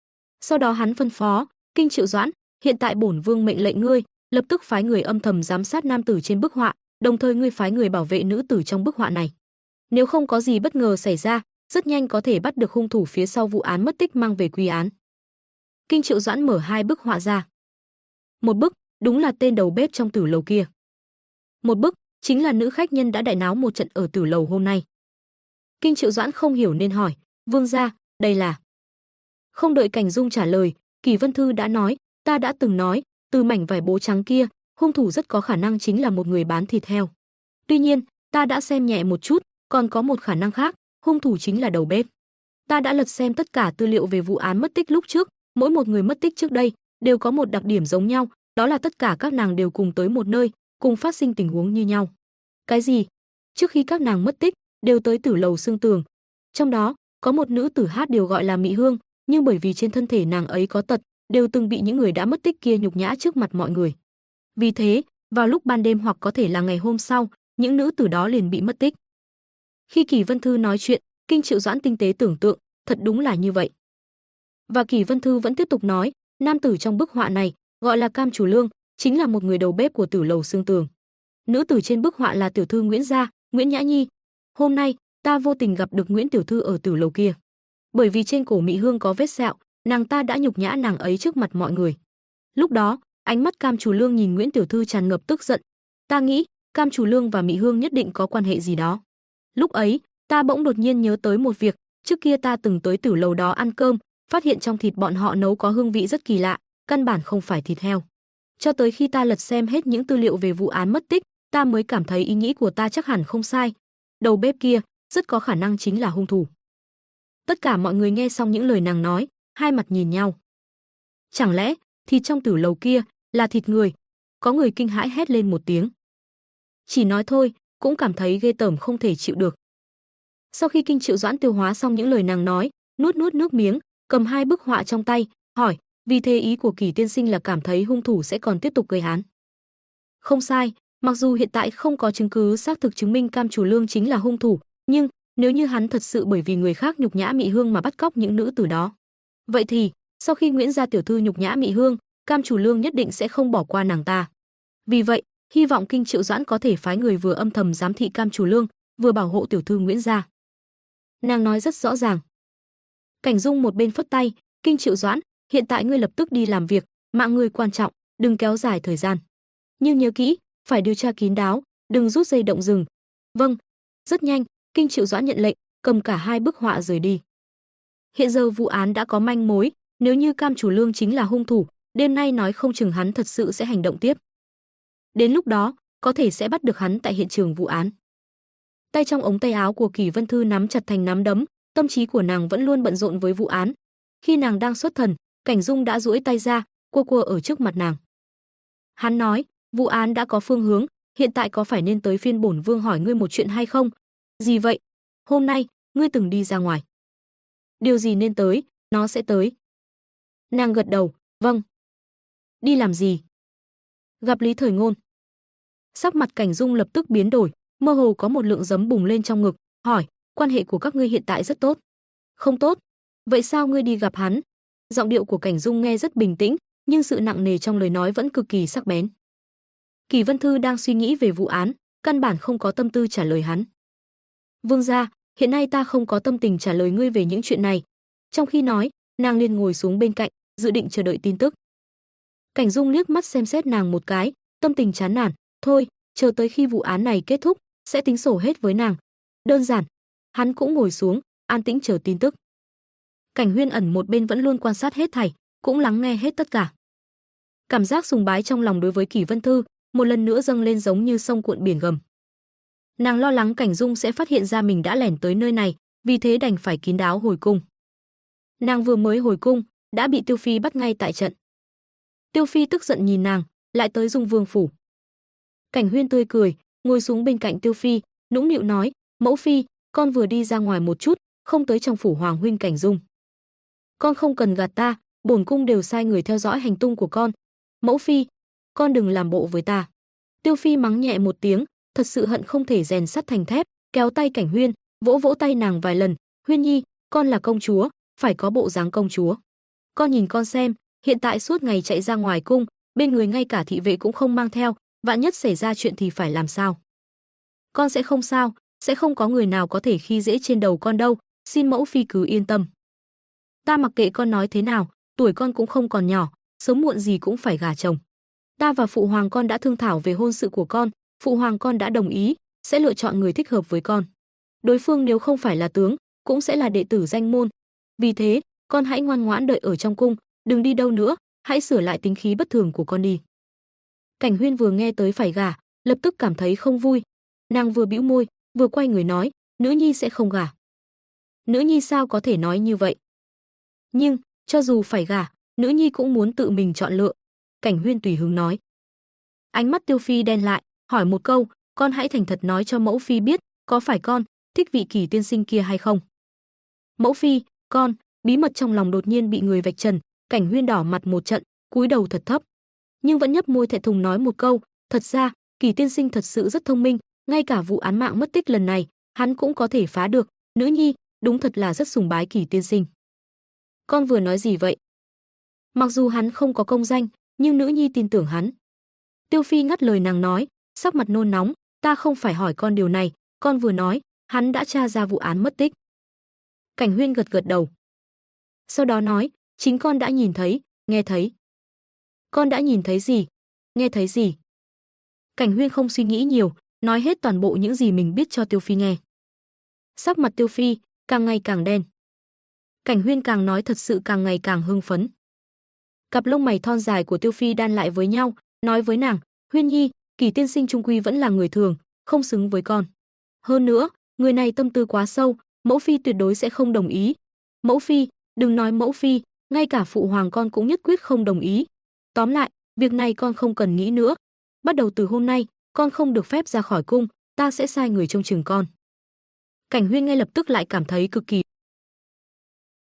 Sau đó hắn phân phó, Kinh Triệu Doãn, hiện tại bổn vương mệnh lệnh ngươi, lập tức phái người âm thầm giám sát nam tử trên bức họa, đồng thời ngươi phái người bảo vệ nữ tử trong bức họa này. Nếu không có gì bất ngờ xảy ra, rất nhanh có thể bắt được hung thủ phía sau vụ án mất tích mang về quy án. Kinh Triệu Doãn mở hai bức họa ra. Một bức, đúng là tên đầu bếp trong tử lầu kia. Một bức, chính là nữ khách nhân đã đại náo một trận ở tử lầu hôm nay. Kinh Triệu Doãn không hiểu nên hỏi, vương gia, đây là... Không đợi Cảnh Dung trả lời, Kỳ Vân Thư đã nói, ta đã từng nói, từ mảnh vải bố trắng kia, hung thủ rất có khả năng chính là một người bán thịt heo. Tuy nhiên, ta đã xem nhẹ một chút, còn có một khả năng khác, hung thủ chính là đầu bếp. Ta đã lật xem tất cả tư liệu về vụ án mất tích lúc trước, mỗi một người mất tích trước đây đều có một đặc điểm giống nhau, đó là tất cả các nàng đều cùng tới một nơi, cùng phát sinh tình huống như nhau. Cái gì? Trước khi các nàng mất tích, đều tới tử lầu xương tường. Trong đó, có một nữ tử hát đều gọi là Mị Hương, nhưng bởi vì trên thân thể nàng ấy có tật, đều từng bị những người đã mất tích kia nhục nhã trước mặt mọi người. Vì thế, vào lúc ban đêm hoặc có thể là ngày hôm sau, những nữ tử đó liền bị mất tích. Khi Kỳ Vân Thư nói chuyện, Kinh Triệu Doãn tinh tế tưởng tượng, thật đúng là như vậy. Và Kỳ Vân Thư vẫn tiếp tục nói, nam tử trong bức họa này, gọi là Cam Chủ Lương, chính là một người đầu bếp của tử lầu xương tường. Nữ tử trên bức họa là tiểu thư Nguyễn Gia, Nguyễn Nhã Nhi. Hôm nay, ta vô tình gặp được Nguyễn tiểu thư ở tử lầu kia. Bởi vì trên cổ Mị Hương có vết sẹo, nàng ta đã nhục nhã nàng ấy trước mặt mọi người. Lúc đó, ánh mắt Cam Chủ Lương nhìn Nguyễn tiểu thư tràn ngập tức giận. Ta nghĩ, Cam Chủ Lương và Mị Hương nhất định có quan hệ gì đó. Lúc ấy, ta bỗng đột nhiên nhớ tới một việc, trước kia ta từng tới tử lầu đó ăn cơm, phát hiện trong thịt bọn họ nấu có hương vị rất kỳ lạ, căn bản không phải thịt heo. Cho tới khi ta lật xem hết những tư liệu về vụ án mất tích, ta mới cảm thấy ý nghĩ của ta chắc hẳn không sai. Đầu bếp kia, rất có khả năng chính là hung thủ. Tất cả mọi người nghe xong những lời nàng nói, hai mặt nhìn nhau. Chẳng lẽ, thịt trong tử lầu kia, là thịt người? Có người kinh hãi hét lên một tiếng. Chỉ nói thôi, cũng cảm thấy ghê tởm không thể chịu được. Sau khi Kinh Triệu Doãn tiêu hóa xong những lời nàng nói, nuốt nước miếng, cầm hai bức họa trong tay, hỏi, vì thế ý của Kỳ tiên sinh là cảm thấy hung thủ sẽ còn tiếp tục gây án. Không sai, mặc dù hiện tại không có chứng cứ xác thực chứng minh Cam Chủ Lương chính là hung thủ, nhưng nếu như hắn thật sự bởi vì người khác nhục nhã Mị Hương mà bắt cóc những nữ tử đó, vậy thì sau khi Nguyễn gia tiểu thư nhục nhã Mị Hương, Cam Chủ Lương nhất định sẽ không bỏ qua nàng ta. Vì vậy, hy vọng Kinh Triệu Doãn có thể phái người vừa âm thầm giám thị Cam Chủ Lương, vừa bảo hộ tiểu thư Nguyễn gia. Nàng nói rất rõ ràng. Cảnh Dung một bên phất tay, Kinh Triệu Doãn, hiện tại ngươi lập tức đi làm việc, mạng ngươi quan trọng, đừng kéo dài thời gian. Nhưng nhớ kỹ, phải điều tra kín đáo, đừng rút dây động rừng. Vâng. Rất nhanh, Kinh Triệu Doãn nhận lệnh, cầm cả hai bức họa rời đi. Hiện giờ vụ án đã có manh mối, nếu như Cam Chủ Lương chính là hung thủ, đêm nay nói không chừng hắn thật sự sẽ hành động tiếp. Đến lúc đó, có thể sẽ bắt được hắn tại hiện trường vụ án. Tay trong ống tay áo của Kỳ Vân Thư nắm chặt thành nắm đấm, tâm trí của nàng vẫn luôn bận rộn với vụ án. Khi nàng đang xuất thần, Cảnh Dung đã duỗi tay ra, cua ở trước mặt nàng. Hắn nói, vụ án đã có phương hướng, hiện tại có phải nên tới phiên bổn vương hỏi ngươi một chuyện hay không? Gì vậy? Hôm nay, ngươi từng đi ra ngoài. Điều gì nên tới, nó sẽ tới. Nàng gật đầu, vâng. Đi làm gì? Gặp Lý Thời Ngôn. Sắc mặt Cảnh Dung lập tức biến đổi, mơ hồ có một lượng giấm bùng lên trong ngực, hỏi, quan hệ của các ngươi hiện tại rất tốt. Không tốt? Vậy sao ngươi đi gặp hắn? Giọng điệu của Cảnh Dung nghe rất bình tĩnh, nhưng sự nặng nề trong lời nói vẫn cực kỳ sắc bén. Kỳ Vân Thư đang suy nghĩ về vụ án, căn bản không có tâm tư trả lời hắn. Vương gia, hiện nay ta không có tâm tình trả lời ngươi về những chuyện này. Trong khi nói, nàng liền ngồi xuống bên cạnh, dự định chờ đợi tin tức. Cảnh Dung liếc mắt xem xét nàng một cái, tâm tình chán nản, thôi, chờ tới khi vụ án này kết thúc, sẽ tính sổ hết với nàng. Đơn giản. Hắn cũng ngồi xuống, an tĩnh chờ tin tức. Cảnh Huyên ẩn một bên vẫn luôn quan sát hết thảy, cũng lắng nghe hết tất cả. Cảm giác sùng bái trong lòng đối với Kỳ Vân Thư một lần nữa dâng lên giống như sông cuộn biển gầm. Nàng lo lắng Cảnh Dung sẽ phát hiện ra mình đã lẻn tới nơi này, vì thế đành phải kín đáo hồi cung. Nàng vừa mới hồi cung, đã bị Tiêu Phi bắt ngay tại trận. Tiêu Phi tức giận nhìn nàng, lại tới Dung Vương phủ. Cảnh Huyên tươi cười, ngồi xuống bên cạnh Tiêu Phi, nũng nịu nói, mẫu phi, con vừa đi ra ngoài một chút, không tới trong phủ hoàng huynh Cảnh Dung. Con không cần gạt ta, bổn cung đều sai người theo dõi hành tung của con. Mẫu phi, con đừng làm bộ với ta. Tiêu Phi mắng nhẹ một tiếng, thật sự hận không thể rèn sắt thành thép, kéo tay Cảnh Huyên, vỗ vỗ tay nàng vài lần, Huyên nhi, con là công chúa, phải có bộ dáng công chúa. Con nhìn con xem, hiện tại suốt ngày chạy ra ngoài cung, bên người ngay cả thị vệ cũng không mang theo, vạn nhất xảy ra chuyện thì phải làm sao? Con sẽ không sao, sẽ không có người nào có thể khi dễ trên đầu con đâu, xin mẫu phi cứ yên tâm. Ta mặc kệ con nói thế nào, tuổi con cũng không còn nhỏ, sớm muộn gì cũng phải gả chồng. Ta và phụ hoàng con đã thương thảo về hôn sự của con, phụ hoàng con đã đồng ý, sẽ lựa chọn người thích hợp với con. Đối phương nếu không phải là tướng, cũng sẽ là đệ tử danh môn. Vì thế, con hãy ngoan ngoãn đợi ở trong cung, đừng đi đâu nữa, hãy sửa lại tính khí bất thường của con đi. Cảnh Huyên vừa nghe tới phải gả, lập tức cảm thấy không vui. Nàng vừa bĩu môi, vừa quay người nói, nữ nhi sẽ không gả. Nữ nhi sao có thể nói như vậy? Nhưng, cho dù phải gả, nữ nhi cũng muốn tự mình chọn lựa. Cảnh Huyên tùy hứng nói. Ánh mắt Tiêu Phi đen lại, hỏi một câu, con hãy thành thật nói cho mẫu phi biết, có phải con thích vị Kỳ tiên sinh kia hay không? Mẫu phi, con, bí mật trong lòng đột nhiên bị người vạch trần, Cảnh Huyên đỏ mặt một trận, cúi đầu thật thấp, nhưng vẫn nhấp môi thẹn thùng nói một câu, thật ra, Kỳ tiên sinh thật sự rất thông minh, ngay cả vụ án mạng mất tích lần này, hắn cũng có thể phá được, nữ nhi, đúng thật là rất sùng bái Kỳ tiên sinh. Con vừa nói gì vậy? Mặc dù hắn không có công danh, nhưng nữ nhi tin tưởng hắn. Tiêu Phi ngắt lời nàng nói, sắc mặt nôn nóng, ta không phải hỏi con điều này, con vừa nói, hắn đã tra ra vụ án mất tích. Cảnh Huyên gật gật đầu. Sau đó nói, chính con đã nhìn thấy, nghe thấy. Con đã nhìn thấy gì? Nghe thấy gì? Cảnh Huyên không suy nghĩ nhiều, nói hết toàn bộ những gì mình biết cho Tiêu Phi nghe. Sắc mặt Tiêu Phi càng ngày càng đen. Cảnh Huyên càng nói thật sự càng ngày càng hưng phấn. Cặp lông mày thon dài của Tiêu Phi đan lại với nhau, nói với nàng, Huyên nhi, Kỳ tiên sinh trung quy vẫn là người thường, không xứng với con. Hơn nữa, người này tâm tư quá sâu, mẫu phi tuyệt đối sẽ không đồng ý. Mẫu phi, đừng nói mẫu phi, ngay cả phụ hoàng con cũng nhất quyết không đồng ý. Tóm lại, việc này con không cần nghĩ nữa. Bắt đầu từ hôm nay, con không được phép ra khỏi cung, ta sẽ sai người trông chừng con. Cảnh Huyên ngay lập tức lại cảm thấy cực kỳ